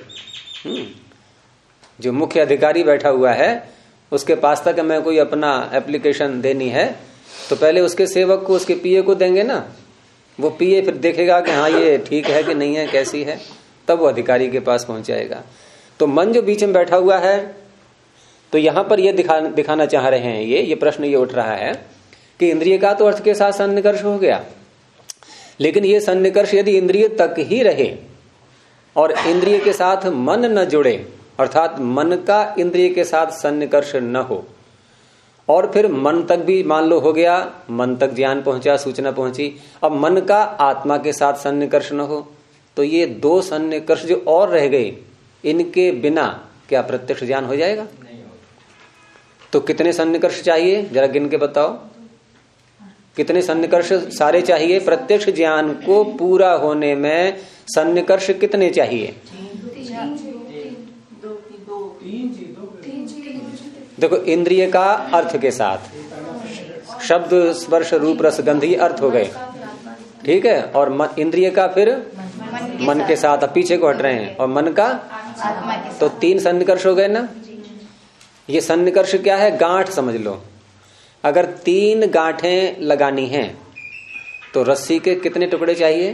Speaker 1: जो मुख्य अधिकारी बैठा हुआ है उसके पास तक हमें कोई अपना एप्लीकेशन देनी है तो पहले उसके सेवक को, उसके पीए को देंगे ना, वो पीए फिर देखेगा कि हाँ ये ठीक है कि नहीं है, कैसी है, तब वो अधिकारी के पास पहुंच जाएगा। तो मन जो बीच में बैठा हुआ है, तो यहां पर ये दिखाना चाह रहे हैं, ये प्रश्न ये उठ रहा है कि इंद्रिय का तो अर्थ के साथ सन्निकर्ष हो गया, लेकिन ये सन्निकर्ष यदि इंद्रिय तक ही रहे और इंद्रिय के साथ मन न जुड़े, अर्थात मन का इंद्रिय के साथ सन्निकर्ष न हो, और फिर मन तक भी मान लो हो गया, मन तक ज्ञान पहुंचा, सूचना पहुंची, अब मन का आत्मा के साथ सन्निकर्ष न हो, तो ये 2 सन्निकर्ष जो और रह गए, इनके बिना क्या प्रत्यक्ष ज्ञान हो जाएगा? तो कितने सन्निकर्ष चाहिए जरा गिन के बताओ, कितने सन्निकर्ष सारे चाहिए? प्रत्यक्ष ज्ञान को पूरा होने में सन्निकर्ष कितने चाहिए? देखो, इंद्रिय का अर्थ के साथ, शब्द स्पर्श रूप रस गंध ये अर्थ हो गए, ठीक है, और इंद्रिय का फिर मन के साथ, अब पीछे को हट रहे हैं, और मन का, तो 3 सन्निकर्ष हो गए ना। ये सन्निकर्ष क्या है? गांठ समझ लो। अगर 3 गांठें लगानी हैं तो रस्सी के कितने टुकड़े चाहिए?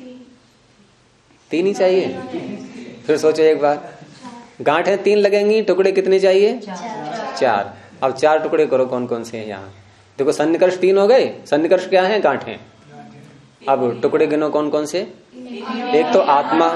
Speaker 1: 3 ही चाहिए। फिर सोचो एक बार, गांठें 3 लगेंगी, टुकड़े कितने चाहिए? 4। अब 4 टुकड़े करो, कौन कौन से हैं यहाँ? देखो सन्निकर्ष 3 हो गए। सन्निकर्ष क्या है? गांठें। अब टुकड़े गिनो कौन कौन से? एक तो आत्मा,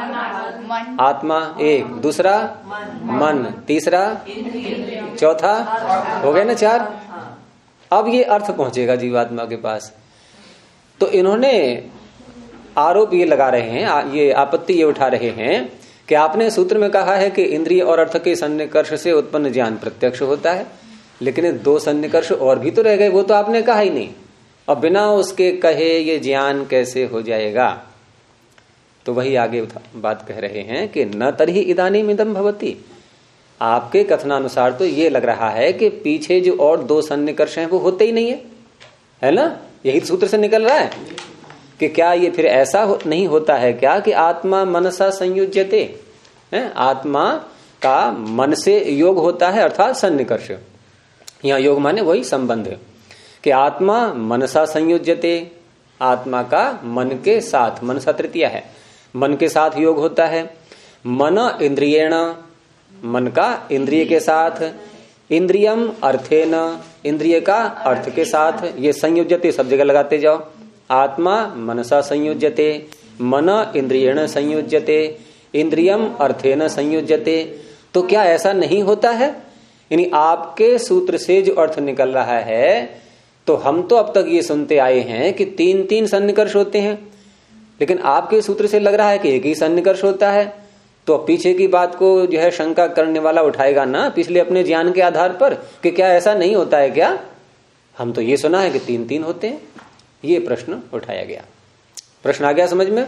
Speaker 1: आत्मा एक, दूसरा मन, तीसरा, चौथा, हो गए ना 4। अब ये अर्थ पहुंचेगा जीवात्मा के पास। तो इन्होंने आरोप ये लगा रहे हैं, ये आपत्ति ये उठा रहे हैं कि आपने सूत्र में कहा है कि इंद्रिय और अर्थ के सन्निकर्ष से उत्पन्न ज्ञान प्रत्यक्ष होता है, लेकिन 2 सन्निकर्ष और भी तो रह गए, वो तो आपने कहा ही नहीं। और बिना उसके कहे ये ज्ञान कैसे हो जाएगा? तो वही आगे बात कह रहे हैं कि न तरही इदानीम इदम भवति। आपके कथनानुसार तो ये लग रहा है कि पीछे जो और 2 सन्निकर्ष हैं वो होते ही नहीं है ना? यही सूत्र से निकल रहा है कि क्या ये फिर ऐसा नहीं होता है क्या कि आत्मा मनसा संयुज्यते, आत्मा का मन से योग होता है, अर्थात सन्निकर्ष। यहाँ योग माने वही संबंध कि आत्मा मनसा संयुज्यते, आत्मा का मन के साथ, मनसा तृतीया है, मन के साथ योग होता है। मन इंद्रियेण, मन का इंद्रिय के साथ, इंद्रियम अर्थेन, इंद्रिय का अर्थ के साथ। ये संयुज्यते सब जगह लगाते जाओ। आत्मा मनसा संयुज्यते, मन इंद्रियेण संयुज्यते, इंद्रियम अर्थेन संयुज्यते। तो क्या ऐसा नहीं होता है? यानी आपके सूत्र से जो अर्थ निकल रहा है, तो हम तो अब तक ये सुनते आए हैं कि 3 सन्निकर्ष होते हैं, लेकिन आपके सूत्र से लग रहा है कि एक ही सन्निकर्ष होता है। तो पीछे की बात को जो है शंका करने वाला उठाएगा ना पिछले अपने ज्ञान के आधार पर कि क्या ऐसा नहीं होता है क्या? हम तो ये सुना है कि 3 होते हैं। ये प्रश्न उठाया गया। प्रश्न आ गया समझ में?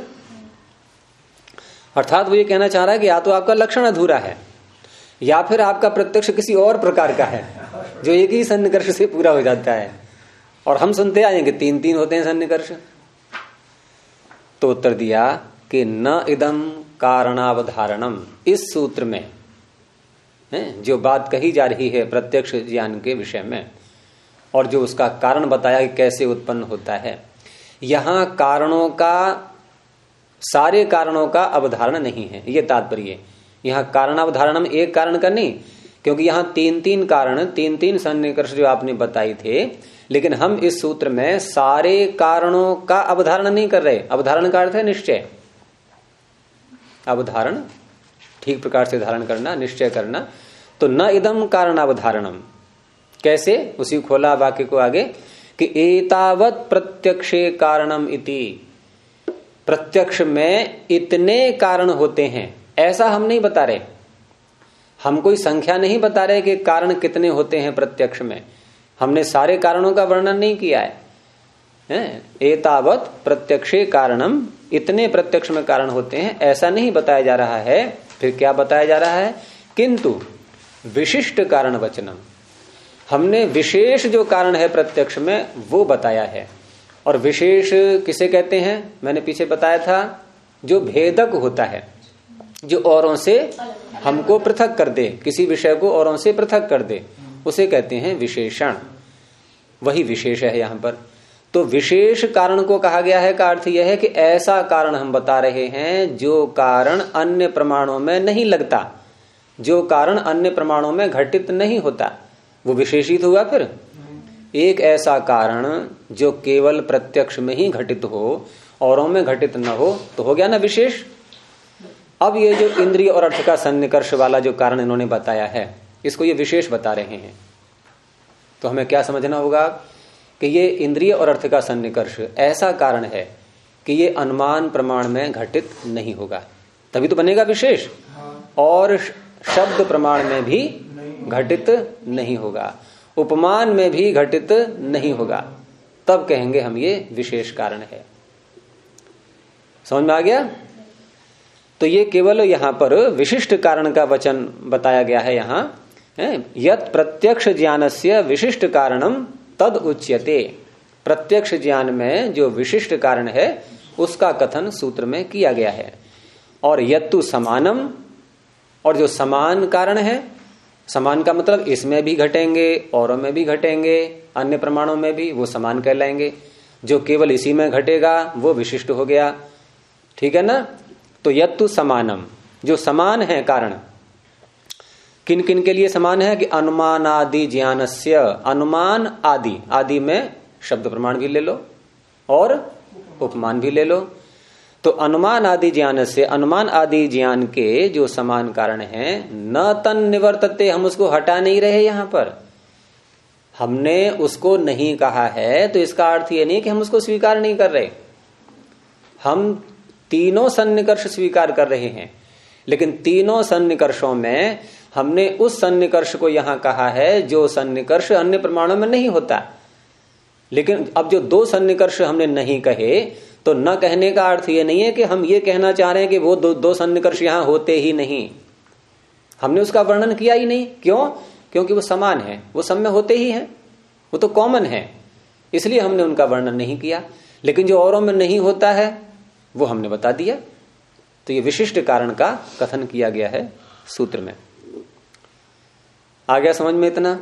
Speaker 1: अर्थात वो ये कहना चाह रहा है कि या तो आपका लक्षण अधूरा है, या फिर आपका प्रत्यक्ष किसी और प्रकार का है जो एक ही सन्निकर्ष से पूरा हो जाता है। और हम सुनते आए कि 3 होते हैं सन्निकर्ष। तो उत्तर दिया कि न इदम कारणावधारणम। इस सूत्र में जो बात कही जा रही है प्रत्यक्ष ज्ञान के विषय में, और जो उसका कारण बताया कि कैसे उत्पन्न होता है, यहां कारणों का, सारे कारणों का अवधारण नहीं है, ये तात्पर्य। यहां कारणावधारणम एक कारण का नहीं, क्योंकि यहां 3 कारण, 3 सन्निकर्ष जो आपने बताए थे, लेकिन हम इस सूत्र में सारे कारणों का अवधारण नहीं कर रहे। अवधारण का अर्थ है निश्चय। अवधारण ठीक प्रकार से धारण करना, निश्चय करना। तो न इदम कारणावधारणम, कैसे? उसी खोला वाक्य को आगे कि एतावत प्रत्यक्षे कारणम इति। प्रत्यक्ष में इतने कारण होते हैं, ऐसा हम नहीं बता रहे। हम कोई संख्या नहीं बता रहे कि कारण कितने होते हैं प्रत्यक्ष में। हमने सारे कारणों का वर्णन नहीं किया है। एतावत प्रत्यक्षे कारणम, इतने प्रत्यक्ष में कारण होते हैं, ऐसा नहीं बताया जा रहा है। फिर क्या बताया जा रहा है? किंतु विशिष्ट कारण वचनम, हमने विशेष जो कारण है प्रत्यक्ष में वो बताया है। और विशेष किसे कहते हैं? मैंने पीछे बताया था, जो भेदक होता है, जो औरों से हमको पृथक कर दे, किसी विषय को औरों से पृथक कर दे, उसे कहते हैं विशेषण। वही विशेष है यहां पर। तो विशेष कारण को कहा गया है का अर्थ यह है कि ऐसा कारण हम बता रहे हैं जो कारण अन्य प्रमाणों में नहीं लगता, जो कारण अन्य प्रमाणों में घटित नहीं होता, वो विशेषित हुआ। फिर एक ऐसा कारण जो केवल प्रत्यक्ष में ही घटित हो, औरों में घटित न हो, तो हो गया ना विशेष। अब ये जो इंद्रिय और अर्थ का सन्निकर्ष वाला जो कारण इन्होंने बताया है, इसको ये विशेष बता रहे हैं। तो हमें क्या समझना होगा कि ये इंद्रिय और अर्थ का सन्निकर्ष ऐसा कारण है कि ये अनुमान प्रमाण में घटित नहीं होगा, तभी तो बनेगा विशेष। और शब्द प्रमाण में भी घटित नहीं होगा, उपमान में भी घटित नहीं होगा, तब कहेंगे हम ये विशेष कारण है। समझ में आ गया? तो ये केवल यहां पर विशिष्ट कारण का वचन बताया गया है। यहां यत प्रत्यक्ष ज्ञानस्य विशिष्ट कारणम तद उच्यते। प्रत्यक्ष ज्ञान में जो विशिष्ट कारण है उसका कथन सूत्र में किया गया है। और यत्तु समानम, और जो समान कारण है, समान का मतलब इसमें भी घटेंगे, औरों में भी घटेंगे, अन्य प्रमाणों में भी, वो समान कहलाएंगे। जो केवल इसी में घटेगा वो विशिष्ट हो गया। ठीक है ना। तो यत्तु समानम, जो समान है कारण, किन किन के लिए समान है कि अनुमान आदि ज्ञानस्य, अनुमान आदि, आदि में शब्द प्रमाण भी ले लो और उपमान भी ले लो। तो अनुमान आदि ज्ञान से, अनुमान आदि ज्ञान के जो समान कारण है, न तन निवर्तते, हम उसको हटा नहीं रहे। यहां पर हमने उसको नहीं कहा है तो इसका अर्थ ये नहीं कि हम उसको स्वीकार नहीं कर रहे। हम तीनों सन्निकर्ष स्वीकार कर रहे हैं, लेकिन तीनों सन्निकर्षों में हमने उस सन्निकर्ष को यहां कहा है जो सन्निकर्ष अन्य प्रमाणों में नहीं होता। लेकिन अब जो दो सन्निकर्ष हमने नहीं कहे, तो न कहने का अर्थ ये नहीं है कि हम ये कहना चाह रहे हैं कि वो दो सन्निकर्ष यहां होते ही नहीं। हमने उसका वर्णन किया ही नहीं। क्यों? क्योंकि वो समान है, वो सब में होते ही हैं, वो तो कॉमन है, इसलिए हमने उनका वर्णन नहीं किया। लेकिन जो औरों में नहीं होता है वो हमने बता दिया। तो ये विशिष्ट कारण का कथन किया गया है सूत्र में। आ गया समझ में इतना?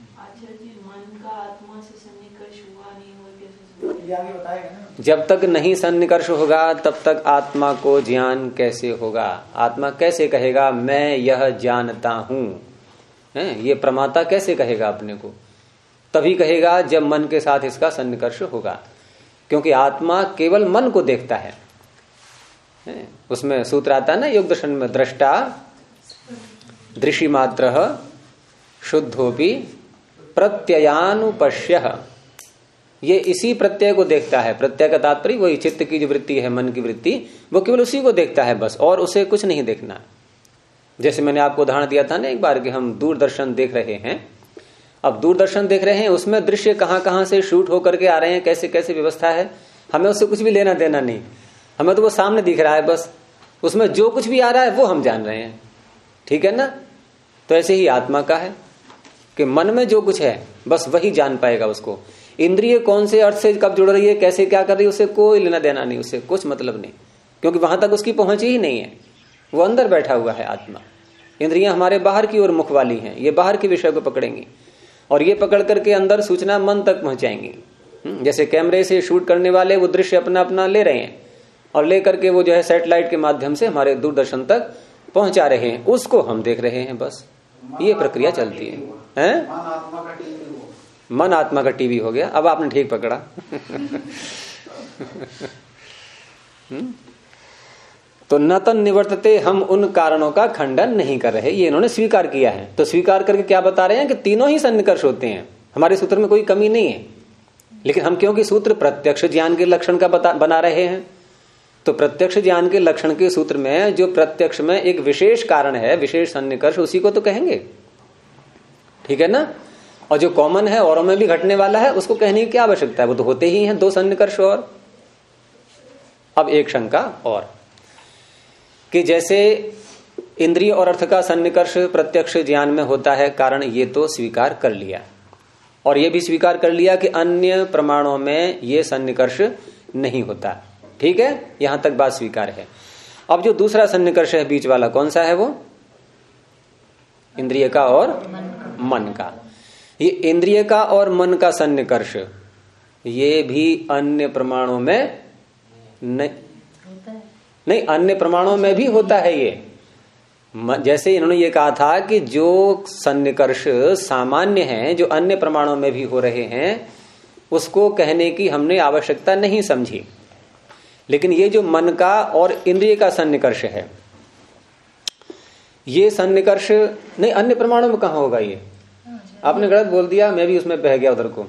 Speaker 3: आगे बताएगा ना।
Speaker 1: जब तक नहीं सन्निकर्ष होगा तब तक आत्मा को ज्ञान कैसे होगा? आत्मा कैसे कहेगा मैं यह जानता हूं? ये प्रमाता कैसे कहेगा अपने को? तभी कहेगा जब मन के साथ इसका सन्निकर्ष होगा, क्योंकि आत्मा केवल मन को देखता है। उसमें सूत्र आता है ना योग दर्शन में, दृष्टा दृशि मात्र शुद्धोपि प्रत्ययानुपश्य। ये इसी प्रत्यय को देखता है। प्रत्यय का तात्पर्य वही चित्त की जो वृत्ति है, मन की वृत्ति, वो केवल उसी को देखता है बस, और उसे कुछ नहीं देखना। जैसे मैंने आपको उदाहरण दिया था ना एक बार कि हम दूरदर्शन देख रहे हैं। अब दूरदर्शन देख रहे हैं, उसमें दृश्य कहां कहां से शूट होकर के आ रहे हैं, कैसे कैसे व्यवस्था है, हमें उससे कुछ भी लेना देना नहीं। हमें तो वो सामने दिख रहा है बस, उसमें जो कुछ भी आ रहा है वो हम जान रहे हैं। ठीक है ना। तो ऐसे ही आत्मा का है कि मन में जो कुछ है बस वही जान पाएगा उसको। इंद्रिय कौन से अर्थ से कब जुड़ रही है, कैसे क्या कर रही है, उससे कोई लेना देना नहीं, उससे कुछ मतलब नहीं, क्योंकि वहां तक उसकी पहुंच ही नहीं है। वो अंदर बैठा हुआ है आत्मा। इंद्रियां हमारे बाहर की ओर मुख वाली हैं, ये बाहर के विषय को पकड़ेंगी और ये पकड़ करके अंदर सूचना मन तक पहुंचाएंगी। जैसे कैमरे से शूट करने वाले वो दृश्य अपना अपना ले रहे हैं और लेकर के वो जो है सैटेलाइट के माध्यम से हमारे दूरदर्शन तक पहुंचा रहे हैं, उसको हम देख रहे हैं बस। ये प्रक्रिया चलती है। मन आत्मा का टीवी हो गया। अब आपने ठीक पकड़ा। तो न तन निवर्तते, हम उन कारणों का खंडन नहीं कर रहे, ये इन्होंने स्वीकार किया है। तो स्वीकार करके क्या बता रहे हैं कि तीनों ही सन्निकर्ष होते हैं, हमारे सूत्र में कोई कमी नहीं है। लेकिन हम क्योंकि सूत्र प्रत्यक्ष ज्ञान के लक्षण का बना रहे हैं, तो प्रत्यक्ष ज्ञान के लक्षण के सूत्र में जो प्रत्यक्ष में एक विशेष कारण है, विशेष सन्निकर्ष, उसी को तो कहेंगे। ठीक है ना। और जो कॉमन है औरों में भी घटने वाला है, उसको कहने की क्या आवश्यकता है, वो तो होते ही हैं दो सन्निकर्ष। और अब एक शंका और, कि जैसे इंद्रिय और अर्थ का सन्निकर्ष प्रत्यक्ष ज्ञान में होता है कारण, ये तो स्वीकार कर लिया, और ये भी स्वीकार कर लिया कि अन्य प्रमाणों में ये सन्निकर्ष नहीं होता। ठीक है, यहां तक बात स्वीकार है। अब जो दूसरा सन्निकर्ष है बीच वाला, कौन सा है वो? इंद्रिय का और मन का। ये इंद्रिय का और मन का सन्निकर्ष ये भी अन्य प्रमाणों में नहीं, अन्य प्रमाणों में भी होता है ये। जैसे इन्होंने ये कहा था कि जो सन्निकर्ष सामान्य हैं, जो अन्य प्रमाणों में भी हो रहे हैं, उसको कहने की हमने आवश्यकता नहीं समझी। लेकिन ये जो मन का और इंद्रिय का सन्निकर्ष है, ये सन्निकर्ष नहीं, अन्य प्रमाणों में कहां होगा? ये आपने गलत बोल दिया, मैं भी उसमें बह गया उधर को।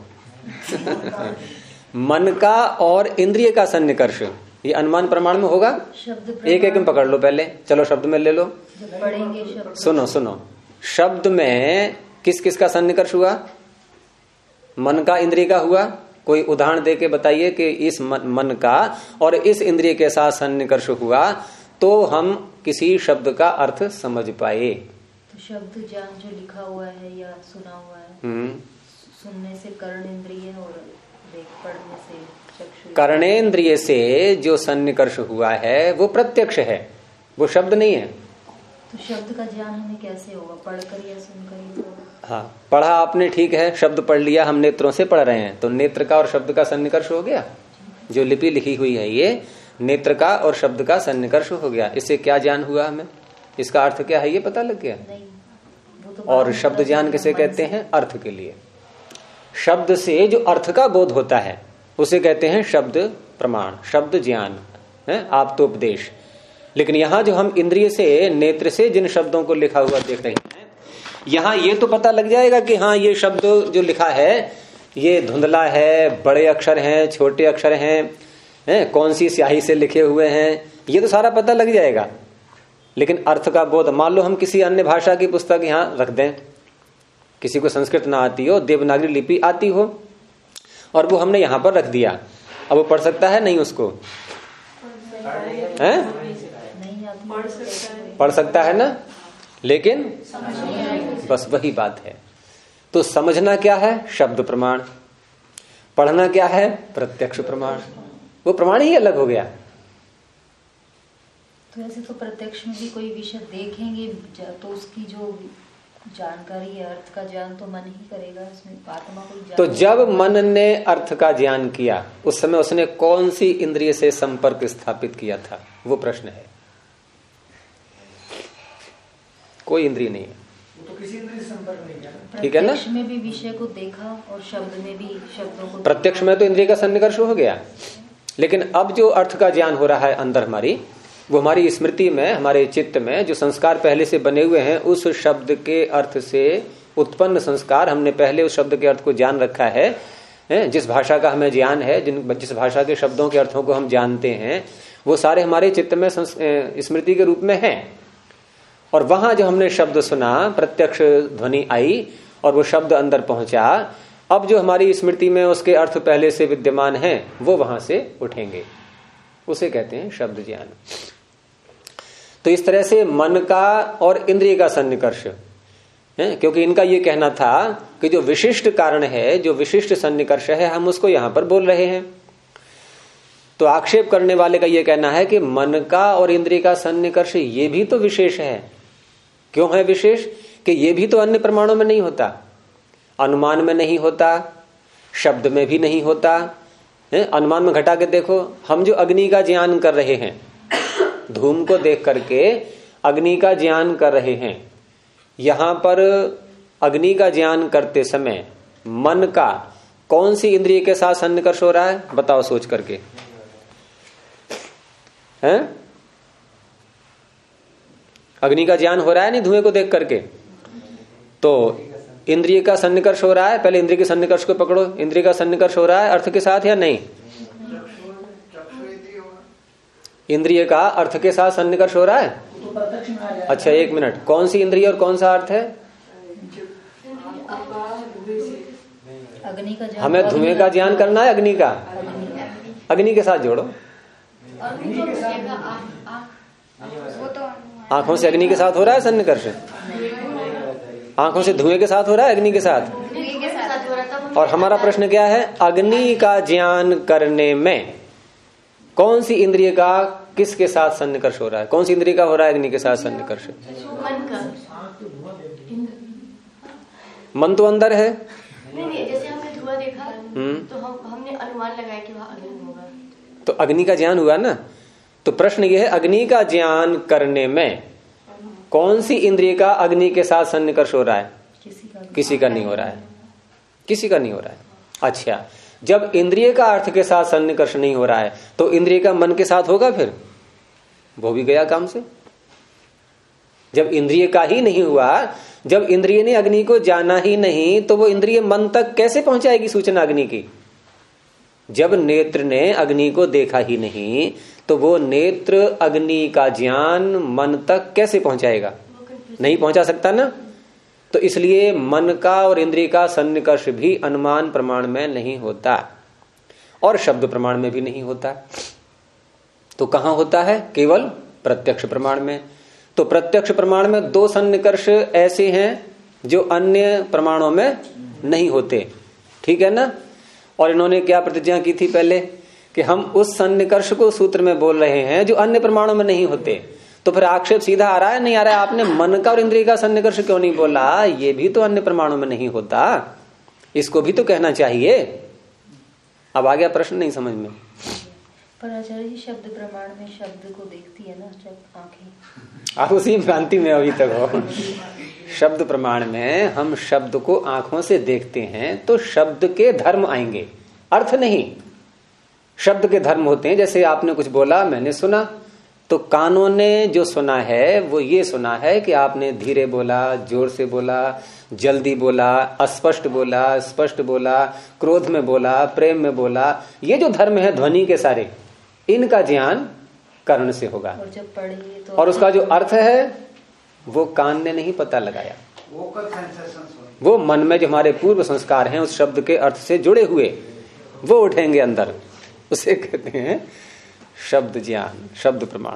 Speaker 1: मन का और इंद्रिय का सन्निकर्ष ये अनुमान प्रमाण में होगा। एक एक में पकड़ लो पहले, चलो शब्द में ले लो। सुनो सुनो, शब्द में किस किस का सन्निकर्ष हुआ? मन का, इंद्रिय का हुआ। कोई उदाहरण देके बताइए कि इस मन का और इस इंद्रिय के साथ सन्निकर्ष हुआ तो हम किसी शब्द का अर्थ समझ पाए।
Speaker 5: तो शब्द ज्ञान जो लिखा हुआ है या सुना हुआ है, सुनने से कर्णेंद्रिय और पढ़ने से चक्षु।
Speaker 1: कर्णेंद्रिय से जो सन्निकर्ष हुआ है वो प्रत्यक्ष है, वो शब्द नहीं है।
Speaker 5: तो शब्द का ज्ञान हमें कैसे होगा, पढ़कर या सुनकर ही तो?
Speaker 1: हाँ, पढ़ा आपने, ठीक है, शब्द पढ़ लिया, हम नेत्रों से पढ़ रहे हैं, तो नेत्र का और शब्द का सन्निकर्ष हो गया। जो लिपि लिखी हुई है ये नेत्र का और शब्द का सन्निकर्ष हो गया। इससे क्या ज्ञान हुआ हमें, इसका अर्थ क्या है ये पता लग गया।
Speaker 5: तो
Speaker 1: और शब्द ज्ञान किसे कहते हैं, अर्थ के लिए। शब्द से जो अर्थ का बोध होता है उसे कहते हैं शब्द प्रमाण, शब्द ज्ञान है, आप तो उपदेश। लेकिन यहां जो हम इंद्रिय से, नेत्र से जिन शब्दों को लिखा हुआ देख रहे हैं, यहां ये तो पता लग जाएगा कि हाँ ये शब्द जो लिखा है ये धुंधला है, बड़े अक्षर हैं, छोटे अक्षर हैं, कौन सी स्याही से लिखे हुए हैं, ये तो सारा पता लग जाएगा। लेकिन अर्थ का बोध, मान लो हम किसी अन्य भाषा की पुस्तक यहां रख दें, किसी को संस्कृत ना आती हो, देवनागरी लिपि आती हो, और वो हमने यहां पर रख दिया, अब वो पढ़ सकता है नहीं उसको? पढ़ सकता है ना, लेकिन बस वही बात है। तो समझना क्या है, शब्द प्रमाण, पढ़ना क्या है, प्रत्यक्ष प्रमाण। वो प्रमाण ही अलग हो गया।
Speaker 5: तो ऐसे तो प्रत्यक्ष में भी कोई विषय देखेंगे तो उसकी जो जानकारी है, अर्थ का ज्ञान तो मन ही करेगा, उसमें आत्मा को।
Speaker 1: तो जब मन ने अर्थ का ज्ञान किया उस समय उसने कौन सी इंद्रिय से संपर्क स्थापित किया था, वो प्रश्न है। कोई इंद्रिय नहीं है,
Speaker 3: तो किसी इंद्रिय से संपर्क नहीं किया।
Speaker 1: ठीक है ना।
Speaker 5: प्रत्यक्ष में भी विषय को देखा और शब्द में भी शब्दों को।
Speaker 1: प्रत्यक्ष में तो इंद्रिय का सन्निकर्ष हो गया, लेकिन अब जो अर्थ का ज्ञान हो रहा है अंदर हमारी, वो हमारी स्मृति में, हमारे चित्त में जो संस्कार पहले से बने हुए हैं, उस शब्द के अर्थ से उत्पन्न संस्कार, हमने पहले उस शब्द के अर्थ को जान रखा है, जिस भाषा का हमें ज्ञान है, जिस भाषा के शब्दों के अर्थों को हम जानते हैं, वो सारे हमारे चित्त में स्मृति के रूप में हैं। और वहां जो हमने शब्द सुना, प्रत्यक्ष ध्वनि आई और वो शब्द अंदर पहुंचा, अब जो हमारी स्मृति में उसके अर्थ पहले से विद्यमान हैं वो वहां से उठेंगे, उसे कहते हैं शब्द ज्ञान। तो इस तरह से मन का और इंद्रिय का सन्निकर्ष है, क्योंकि इनका ये कहना था कि जो विशिष्ट कारण है, जो विशिष्ट सन्निकर्ष है, हम उसको यहां पर बोल रहे हैं। तो आक्षेप करने वाले का यह कहना है कि मन का और इंद्रिय का सन्निकर्ष ये भी तो विशेष है। क्यों है विशेष? कि ये भी तो अन्य प्रमाणों में नहीं होता, अनुमान में नहीं होता, शब्द में भी नहीं होता है। अनुमान में घटा के देखो, हम जो अग्नि का ज्ञान कर रहे हैं, धूम को देख करके अग्नि का ज्ञान कर रहे हैं, यहां पर अग्नि का ज्ञान करते समय मन का कौन सी इंद्रिय के साथ सन्निकर्ष हो रहा है, बताओ सोच करके। हैं? अग्नि का ज्ञान हो रहा है नहीं धुएं को देख करके, तो इंद्रिय का सन्निकर्ष हो रहा है। पहले इंद्रिय के सन्निकर्ष को पकड़ो, इंद्रिय का सन्निकर्ष हो रहा है अर्थ के साथ या नहीं? इंद्रिय का अर्थ के साथ सन्निकर्ष हो रहा है। अच्छा एक मिनट, कौन सी इंद्रिय और कौन सा अर्थ है?
Speaker 5: अग्नि का ज्ञान।
Speaker 1: हमें धुएं का ज्ञान करना है, अग्नि का, अग्नि के साथ जोड़ो। आंखों से अग्नि के साथ हो रहा है सन्निकर्ष, आंखों से धुएं के साथ हो रहा है, अग्नि के साथ। और हमारा प्रश्न क्या है, अग्नि का ज्ञान करने में कौन सी इंद्रिय का किसके साथ सन्निकर्ष हो रहा है? कौन सी इंद्रिय का हो रहा है अग्नि के साथ सन्निकर्ष? मन तो अंदर है।
Speaker 4: नहीं, जैसे हमने धुआं देखा तो हमने अनुमान लगाया कि वहाँ अग्नि होगा,
Speaker 1: तो अग्नि का ज्ञान हुआ ना। तो प्रश्न यह है, अग्नि का ज्ञान करने में कौन सी इंद्रिय का अग्नि के साथ सन्निकर्ष हो रहा है? किसी का नहीं हो रहा है, किसी का नहीं हो रहा है। अच्छा, जब इंद्रिय का अर्थ के साथ सन्निकर्ष नहीं हो रहा है तो इंद्रिय का मन के साथ होगा, फिर वो भी गया काम से। जब इंद्रिय का ही नहीं हुआ, जब इंद्रिय ने अग्नि को जाना ही नहीं, तो वो इंद्रिय मन तक कैसे पहुंचाएगी सूचना अग्नि की? जब नेत्र ने अग्नि को देखा ही नहीं, तो वो नेत्र अग्नि का ज्ञान मन तक कैसे पहुंचाएगा? नहीं पहुंचा सकता ना। तो इसलिए मन का और इंद्रिय का सन्निकर्ष भी अनुमान प्रमाण में नहीं होता और शब्द प्रमाण में भी नहीं होता। तो कहां होता है? केवल प्रत्यक्ष प्रमाण में। तो प्रत्यक्ष प्रमाण में दो सन्निकर्ष ऐसे हैं जो अन्य प्रमाणों में नहीं होते, ठीक है ना। और इन्होंने क्या प्रतिज्ञा की थी पहले कि हम उस सन्निकर्ष को सूत्र में बोल रहे हैं जो अन्य प्रमाणों में नहीं होते। तो फिर आक्षेप सीधा आ रहा है नहीं आ रहा है, आपने मन का और इंद्रिय का सन्निकर्ष क्यों नहीं बोला? ये भी तो अन्य प्रमाणों में नहीं होता, इसको भी तो कहना चाहिए। अब आ गया प्रश्न नहीं समझ में?
Speaker 5: पर आचार्य जी शब्द प्रमाण में शब्द को देखती है ना जब आंखें,
Speaker 1: आप उसी भ्रांति में अभी तक हो। शब्द प्रमाण में हम शब्द को आंखों से देखते हैं तो शब्द के धर्म आएंगे, अर्थ नहीं। शब्द के धर्म होते हैं, जैसे आपने कुछ बोला, मैंने सुना, तो कानों ने जो सुना है वो ये सुना है कि आपने धीरे बोला, जोर से बोला, जल्दी बोला, अस्पष्ट बोला, स्पष्ट बोला, क्रोध में बोला, प्रेम में बोला। ये जो धर्म है ध्वनि के सारे, इनका ज्ञान कर्ण से होगा।
Speaker 5: और जब पढ़े तो
Speaker 1: और उसका जो अर्थ है वो कान ने नहीं पता लगाया, वो मन में जो हमारे पूर्व संस्कार हैं उस शब्द के अर्थ से जुड़े हुए वो उठेंगे अंदर, उसे कहते हैं शब्द ज्ञान, शब्द प्रमाण।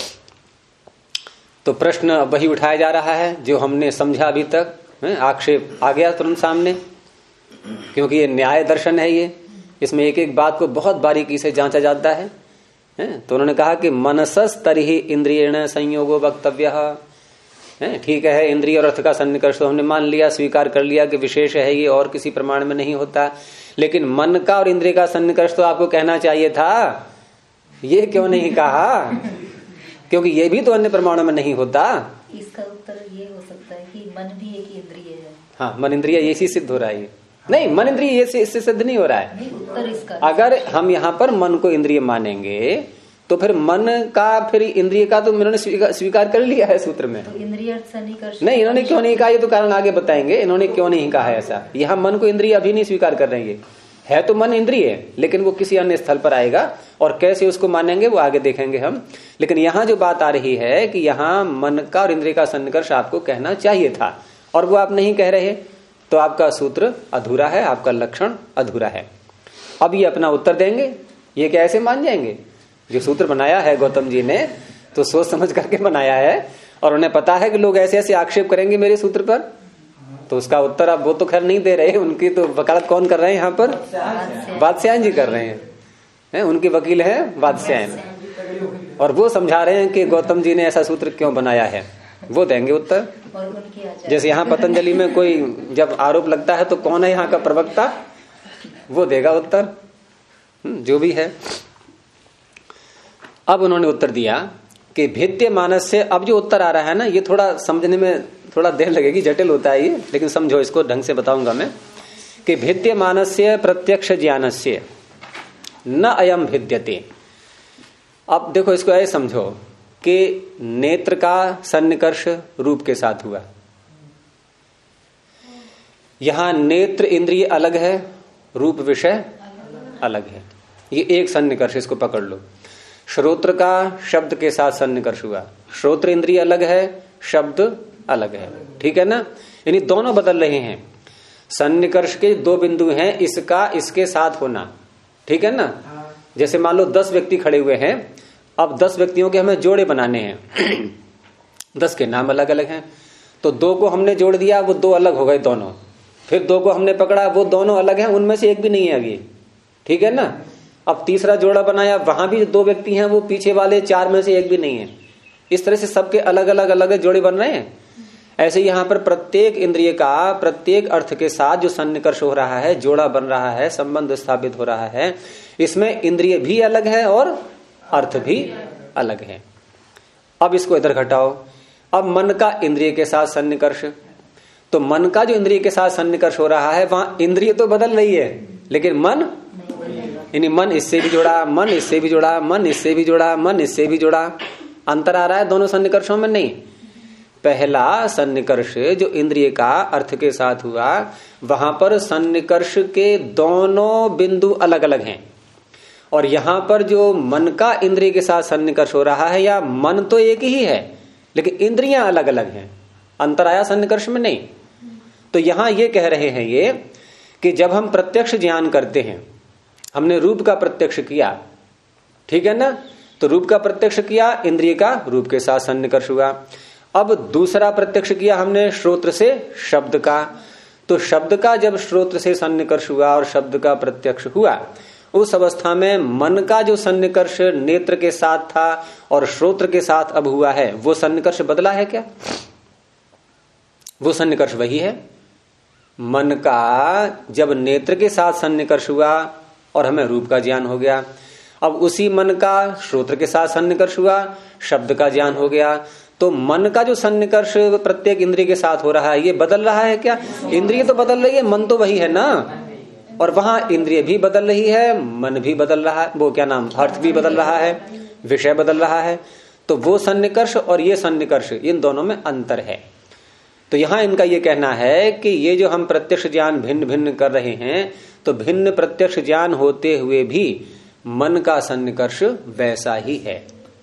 Speaker 1: तो प्रश्न वही उठाया जा रहा है जो हमने समझा अभी तक। आक्षेप आ गया तुरंत सामने, क्योंकि ये न्याय दर्शन है, ये इसमें एक एक बात को बहुत बारीकी से जांचा जाता है। तो उन्होंने कहा कि मनसस तरिहि इंद्रियेण संयोगो वक्तव्यः। ठीक है, इंद्रिय और अर्थ का सन्निकर्ष तो हमने मान लिया, स्वीकार कर लिया कि विशेष है ये और किसी प्रमाण में नहीं होता, लेकिन मन का और इंद्रिय का सन्निकर्ष तो आपको कहना चाहिए था, ये क्यों नहीं कहा? क्योंकि ये भी तो अन्य प्रमाणों में नहीं होता।
Speaker 5: इसका उत्तर ये हो सकता है कि मन भी एक इंद्रिय है।
Speaker 1: हाँ, मन इंद्रिय ये सी सिद्ध हो रहा है। नहीं, मन इंद्रिय ये इससे सिद्ध नहीं हो रहा है।
Speaker 5: उत्तर इसका,
Speaker 1: अगर हम यहाँ पर मन को इंद्रिय मानेंगे तो फिर मन का फिर इंद्रिय का तो इन्होंने स्वीकार कर लिया है सूत्र में।
Speaker 5: तो इंद्रिय सन्निकर्ष
Speaker 1: नहीं, इन्होंने क्यों नहीं कहा, ये तो कारण आगे बताएंगे इन्होंने क्यों नहीं कहा है ऐसा। यहाँ मन को इंद्रिय अभी नहीं स्वीकार कर रहे है तो मन इंद्रिय है, लेकिन वो किसी अन्य स्थल पर आएगा और कैसे उसको मानेंगे वो आगे देखेंगे हम। लेकिन यहाँ जो बात आ रही है कि यहाँ मन का और इंद्रिय का सन्निकर्ष आपको कहना चाहिए था और वो आप नहीं कह रहे, तो आपका सूत्र अधूरा है, आपका लक्षण अधूरा है। अब ये अपना उत्तर देंगे, ये क्या ऐसे मान जाएंगे? जो सूत्र बनाया है गौतम जी ने तो सोच समझ करके बनाया है और उन्हें पता है कि लोग ऐसे ऐसे आक्षेप करेंगे मेरे सूत्र पर, तो उसका उत्तर अब वो तो खैर नहीं दे रहे, उनकी तो वकालत कौन कर रहे हैं यहाँ पर? वात्स्यायन जी कर रहे हैं, उनके वकील हैं वात्स्यायन, और वो समझा रहे हैं कि गौतम जी ने ऐसा सूत्र क्यों बनाया है, वो देंगे उत्तर। जैसे यहाँ पतंजलि में कोई जब आरोप लगता है तो कौन है यहाँ का प्रवक्ता, वो देगा उत्तर, जो भी है। अब उन्होंने उत्तर दिया कि भित्य मानस से, अब जो उत्तर आ रहा है ना ये थोड़ा समझने में थोड़ा देर लगेगी, जटिल होता है ये, लेकिन समझो, इसको ढंग से बताऊंगा मैं कि भित्य मानस्य प्रत्यक्ष ज्ञानस्य न अयम भिद्यते। अब देखो इसको ऐसे समझो कि नेत्र का सन्निकर्ष रूप के साथ हुआ, यहां नेत्र इंद्रिय अलग है, रूप विषय अलग है, ये एक सन्निकर्ष, इसको पकड़ लो। श्रोत्र का शब्द के साथ सन्निकर्ष हुआ, श्रोत्र इंद्रिय अलग है, शब्द अलग है, ठीक है ना, यानी दोनों बदल रहे हैं। सन्निकर्ष के दो बिंदु हैं, इसका इसके साथ होना, ठीक है ना। जैसे मान लो 10 व्यक्ति खड़े हुए हैं, अब 10 व्यक्तियों के हमें जोड़े बनाने हैं 10 के नाम अलग अलग हैं, तो 2 को हमने जोड़ दिया, वो 2 अलग हो गए दोनों, फिर 2 को हमने पकड़ा, वो दोनों अलग हैं, उनमें से एक भी नहीं है अभी, ठीक है ना। अब तीसरा जोड़ा बनाया, वहां भी 2 व्यक्ति हैं, वो पीछे वाले 4 में से एक भी नहीं है। इस तरह से सबके अलग अलग अलग जोड़े बन रहे हैं। ऐसे यहाँ पर प्रत्येक इंद्रिय का प्रत्येक अर्थ के साथ जो सन्निकर्ष हो रहा है, जोड़ा बन रहा है, संबंध स्थापित हो रहा है, इसमें इंद्रिय भी अलग है और अर्थ भी अलग है। अब इसको इधर घटाओ, अब मन का इंद्रिय के साथ सन्निकर्ष, तो मन का जो इंद्रिय के साथ सन्निकर्ष हो रहा है वहां इंद्रिय तो बदल रही है, लेकिन मन, यानी मन इससे भी जुड़ा, मन इससे भी जुड़ा, मन इससे भी जुड़ा, मन इससे भी जुड़ा, अंतर आ रहा है दोनों सन्निकर्षों में? नहीं। पहला सन्निकर्ष जो इंद्रिय का अर्थ के साथ हुआ, वहां पर सन्निकर्ष के दोनों बिंदु अलग अलग हैं, और यहां पर जो मन का इंद्रिय के साथ सन्निकर्ष हो रहा है, या मन तो एक ही है लेकिन इंद्रियां अलग अलग हैं, अंतर आया सन्निकर्ष में? नहीं। तो यहां ये कह रहे हैं ये कि जब हम प्रत्यक्ष ज्ञान करते हैं, हमने रूप का प्रत्यक्ष किया, ठीक है ना, तो रूप का प्रत्यक्ष किया, इंद्रिय का रूप के साथ सन्निकर्ष हुआ। अब दूसरा प्रत्यक्ष किया हमने श्रोत्र से शब्द का, तो शब्द का जब श्रोत्र से सन्निकर्ष हुआ और शब्द का प्रत्यक्ष हुआ, उस अवस्था में मन का जो सन्निकर्ष नेत्र के साथ था और श्रोत्र के साथ अब हुआ है, वो सन्निकर्ष बदला है क्या? वो सन्निकर्ष वही है। मन का जब नेत्र के साथ सन्निकर्ष हुआ और हमें रूप का ज्ञान हो गया, अब उसी मन का श्रोत्र के साथ सन्निकर्ष हुआ, शब्द का ज्ञान हो गया। तो मन का जो सन्निकर्ष प्रत्येक इंद्रिय के साथ हो रहा है, ये बदल रहा है क्या? इंद्रिय तो बदल रही है, मन तो वही है ना। और वहां इंद्रिय भी बदल रही है, मन भी बदल रहा है, वो क्या नाम, अर्थ भी बदल रहा है, विषय बदल रहा है। तो वो सन्निकर्ष और ये सन्निकर्ष, इन दोनों में अंतर है। तो यहां इनका ये कहना है कि ये जो हम प्रत्यक्ष ज्ञान भिन्न भिन्न कर रहे हैं, तो भिन्न प्रत्यक्ष ज्ञान होते हुए भी मन का सन्निकर्ष वैसा ही है,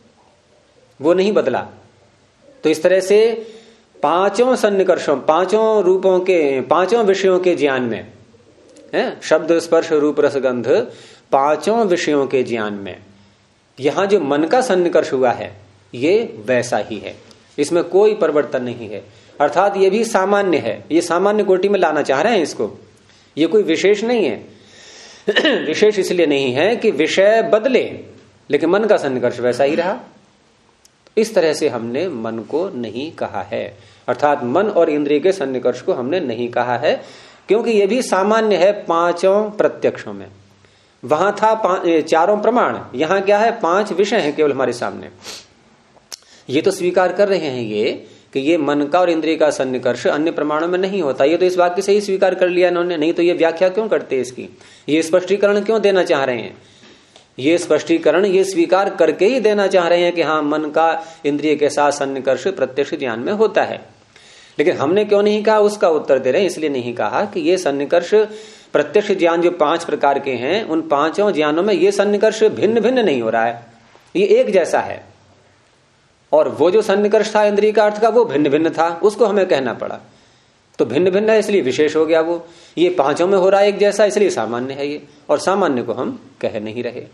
Speaker 1: वो नहीं बदला। तो इस तरह से पांचों सन्निकर्षों, पांचों रूपों के, पांचों विषयों के ज्ञान में है, शब्द स्पर्श रूप रस गंध, पांचों विषयों के ज्ञान में यहां जो मन का सन्निकर्ष हुआ है, ये वैसा ही है, इसमें कोई परिवर्तन नहीं है। अर्थात ये भी सामान्य है, ये सामान्य कोटि में लाना चाह रहे हैं इसको, ये कोई विशेष नहीं है। विशेष इसलिए नहीं है कि विषय बदले, लेकिन मन का सन्निकर्ष वैसा ही रहा। इस तरह से हमने मन को नहीं कहा है, अर्थात मन और इंद्रिय के सन्निकर्ष को हमने नहीं कहा है, क्योंकि यह भी सामान्य है पांचों प्रत्यक्षों में। वहां था चारों प्रमाण, यहां क्या है, पांच विषय हैं केवल हमारे सामने। ये तो स्वीकार कर रहे हैं ये कि ये मन का और इंद्रिय का सन्निकर्ष अन्य प्रमाणों में नहीं होता, ये तो इस वाक्य से ही स्वीकार कर लिया इन्होंने, नहीं तो ये व्याख्या क्यों करते इसकी, ये स्पष्टीकरण क्यों देना चाह रहे हैं? ये स्पष्टीकरण ये स्वीकार करके ही देना चाह रहे हैं कि हाँ, मन का इंद्रिय के साथ सन्निकर्ष प्रत्यक्ष ज्ञान में होता है। लेकिन हमने क्यों नहीं कहा, उसका उत्तर दे रहे हैं। इसलिए नहीं कहा कि ये सन्निकर्ष प्रत्यक्ष ज्ञान जो पांच प्रकार के हैं, उन पांचों ज्ञानों में ये सन्निकर्ष भिन्न भिन्न नहीं हो रहा है, ये एक जैसा है। और वो जो सन्निकर्ष था इंद्रिय का अर्थ का, वो भिन्न भिन्न था, उसको हमें कहना पड़ा। तो भिन्न भिन्न है इसलिए विशेष हो गया वो, ये पांचों में हो रहा है एक जैसा, इसलिए सामान्य है ये, और सामान्य को हम कह नहीं रहे।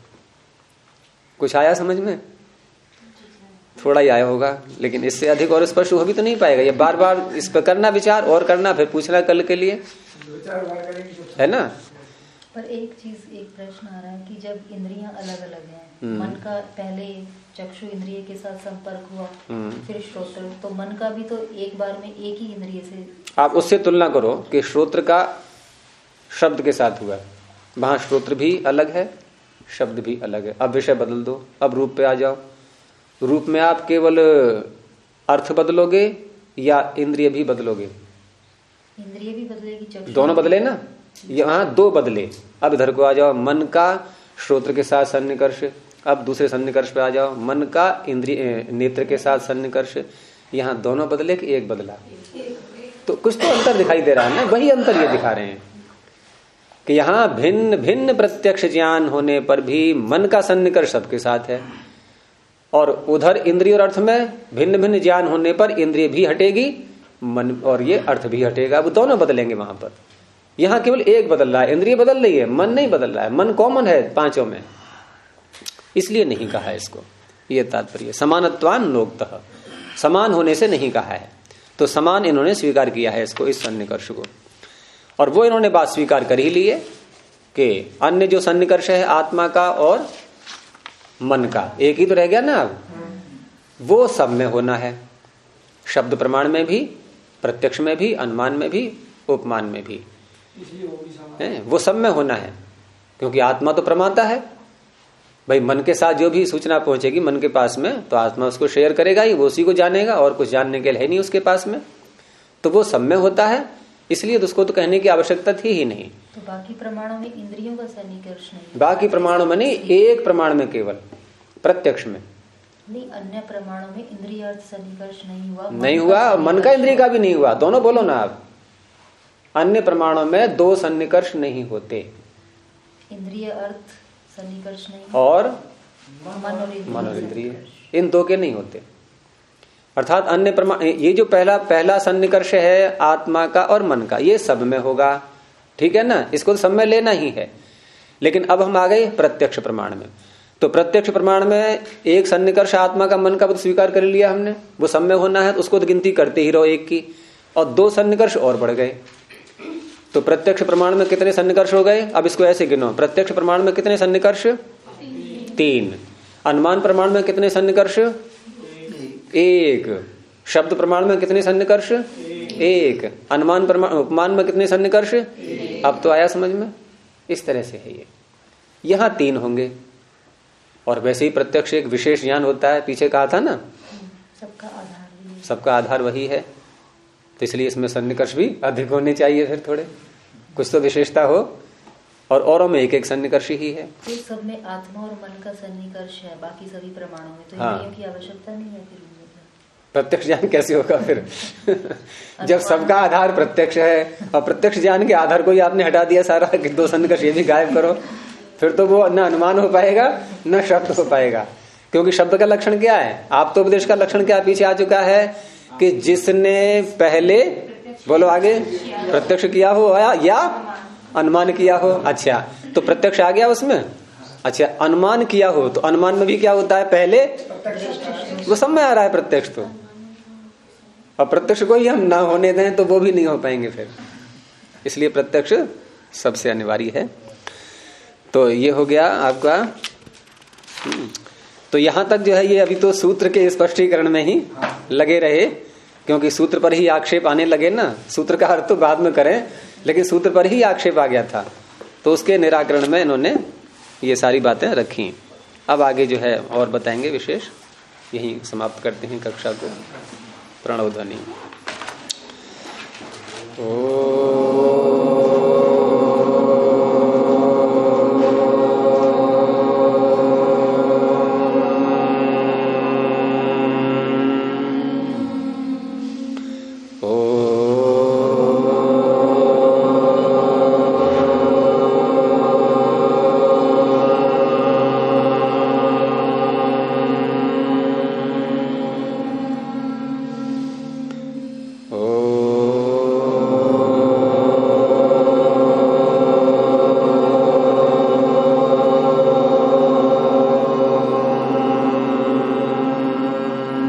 Speaker 1: कुछ आया समझ में? थोड़ा ही आया होगा, लेकिन इससे अधिक और स्पष्ट हो भी तो नहीं पाएगा। ये बार बार इस पर करना विचार और करना, फिर पूछना कल के लिए, है ना।
Speaker 5: पर एक चीज, एक प्रश्न आ रहा है कि जब इंद्रियां अलग अलग हैं, मन का पहले चक्षु इंद्रिय के साथ संपर्क हुआ, फिर श्रोत्र, तो मन का भी तो एक बार में एक ही इंद्रिय से,
Speaker 1: आप उससे तुलना करो कि श्रोत्र का शब्द के साथ हुआ, वहां श्रोत्र भी अलग है, शब्द भी अलग है। अब विषय बदल दो, अब रूप पे आ जाओ। रूप में आप केवल अर्थ बदलोगे या इंद्रिय भी बदलोगे?
Speaker 5: इंद्रिय भी बदलेगी, चक्षु
Speaker 1: दोनों बदले ना, यहाँ दो बदले। अब इधर को आ जाओ, मन का श्रोत्र के साथ सन्निकर्ष, अब दूसरे सन्निकर्ष पे आ जाओ, मन का इंद्रिय नेत्र के साथ सन्निकर्ष, यहाँ दोनों बदले कि एक बदला? तो कुछ तो अंतर दिखाई दे रहा है ना, वही अंतर ये दिखा रहे हैं कि यहाँ भिन्न भिन्न प्रत्यक्ष ज्ञान होने पर भी मन का सन्निकर्ष सबके साथ है, और उधर इंद्रिय और अर्थ में भिन्न भिन्न ज्ञान होने पर इंद्रिय भी हटेगी, मन और ये अर्थ भी हटेगा, वो दोनों बदलेंगे वहां पर। यहाँ केवल एक बदल रहा है, इंद्रिय बदल रही है, मन नहीं बदल रहा है। मन कॉमन है पांचों में, इसलिए नहीं कहा इसको, ये तात्पर्य। समानत्वान नोक्तः, समान होने से नहीं कहा है, तो समान इन्होंने स्वीकार किया है इसको, इस सन्निकर्ष को। और वो इन्होंने बात स्वीकार कर ही ली है कि अन्य जो सन्निकर्ष है आत्मा का और मन का, एक ही तो रह गया ना अब, वो सब में होना है, शब्द प्रमाण में भी, प्रत्यक्ष में भी, अनुमान में भी, उपमान में भी है, वो सब में होना है। क्योंकि आत्मा तो प्रमाता है भाई, मन के साथ जो भी सूचना पहुंचेगी मन के पास में, तो आत्मा उसको शेयर करेगा ही, वो उसी को जानेगा, और कुछ जानने के लिए है नहीं उसके पास में, तो वो सब में होता है, इसलिए तो उसको तो कहने की आवश्यकता थी ही नहीं।
Speaker 5: तो बाकी प्रमाणों में इंद्रियों का सन्निकर्ष नहीं,
Speaker 1: बाकी प्रमाणों में नहीं, एक प्रमाण में केवल प्रत्यक्ष में
Speaker 5: नहीं, अन्य प्रमाणों में इंद्रिय अर्थ सन्निकर्ष नहीं हुआ,
Speaker 1: नहीं हुआ, मन का इंद्रिय का भी नहीं हुआ, दोनों बोलो ना आप। अन्य प्रमाणों में दो सन्निकर्ष नहीं होते,
Speaker 5: इंद्रिय अर्थ सन्निकर्ष नहीं
Speaker 1: और
Speaker 5: मन और
Speaker 1: इंद्रिय, इन दो के नहीं होते। अर्थात अन्य प्रमाण, ये जो पहला सन्निकर्ष है आत्मा का और मन का, ये सब में होगा, ठीक है ना, इसको तो सब में लेना ही है। लेकिन अब हम आ गए प्रत्यक्ष प्रमाण में, तो प्रत्यक्ष प्रमाण में एक सन्निकर्ष आत्मा का मन का तो स्वीकार कर लिया हमने, वो सब में होना है, तो उसको तो गिनती करते ही रहो एक की, और दो सन्निकर्ष और बढ़ गए। तो तो प्रत्यक्ष प्रमाण में कितने सन्निकर्ष हो गए? अब इसको ऐसे गिनो, प्रत्यक्ष प्रमाण में कितने सन्निकर्ष? 3। अनुमान प्रमाण में कितने सन्निकर्ष? 1। शब्द प्रमाण में कितने सन्निकर्ष? 1। अनुमान प्रमाण उपमान में कितने सन्निकर्ष? अब तो आया समझ में? इस तरह से है ये। यहां 3 होंगे। और वैसे ही प्रत्यक्ष एक विशेष ज्ञान होता है, पीछे कहा था ना, सबका आधार वही है, तो इसलिए इसमें सन्निकर्ष भी अधिक होने चाहिए, फिर थोड़े कुछ तो विशेषता हो, और औरों में एक एक सन्निकर्ष ही है।
Speaker 5: तो सब में आत्मा और मन का सन्निकर्ष है, बाकी सभी प्रमाणों में तो इंद्रियों की आवश्यकता नहीं है। फिर
Speaker 1: प्रत्यक्ष ज्ञान कैसे होगा फिर? जब सबका आधार प्रत्यक्ष है और प्रत्यक्ष ज्ञान के आधार को ही आपने हटा दिया सारा, कि 2 सन्निकर्ष ये भी गायब करो, फिर तो वो न अनुमान हो पाएगा न शब्द हो पाएगा। क्योंकि शब्द का लक्षण क्या है? आप तो उपदेश का लक्षण क्या पीछे आ चुका है कि जिसने पहले, बोलो आगे, प्रत्यक्ष किया हो या अनुमान किया हो। अच्छा, तो प्रत्यक्ष आ गया उसमें। अच्छा, अनुमान किया हो तो अनुमान में भी क्या होता है? पहले वो सब में आ रहा है प्रत्यक्ष तो, और प्रत्यक्ष को ही हम ना होने दें तो वो भी नहीं हो पाएंगे फिर। इसलिए प्रत्यक्ष सबसे अनिवार्य है। तो ये हो गया आपका। तो यहां तक जो है ये अभी तो सूत्र के स्पष्टीकरण में ही लगे रहे, क्योंकि सूत्र पर ही आक्षेप आने लगे ना। सूत्र का अर्थ तो बाद में करें, लेकिन सूत्र पर ही आक्षेप आ गया था, तो उसके निराकरण में इन्होंने ये सारी बातें रखी। अब आगे जो है और बताएंगे विशेष। यही समाप्त करते हैं कक्षा को। प्रणव ध्वनि।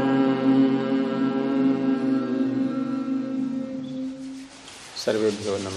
Speaker 1: सर्वेभ्यो नमः।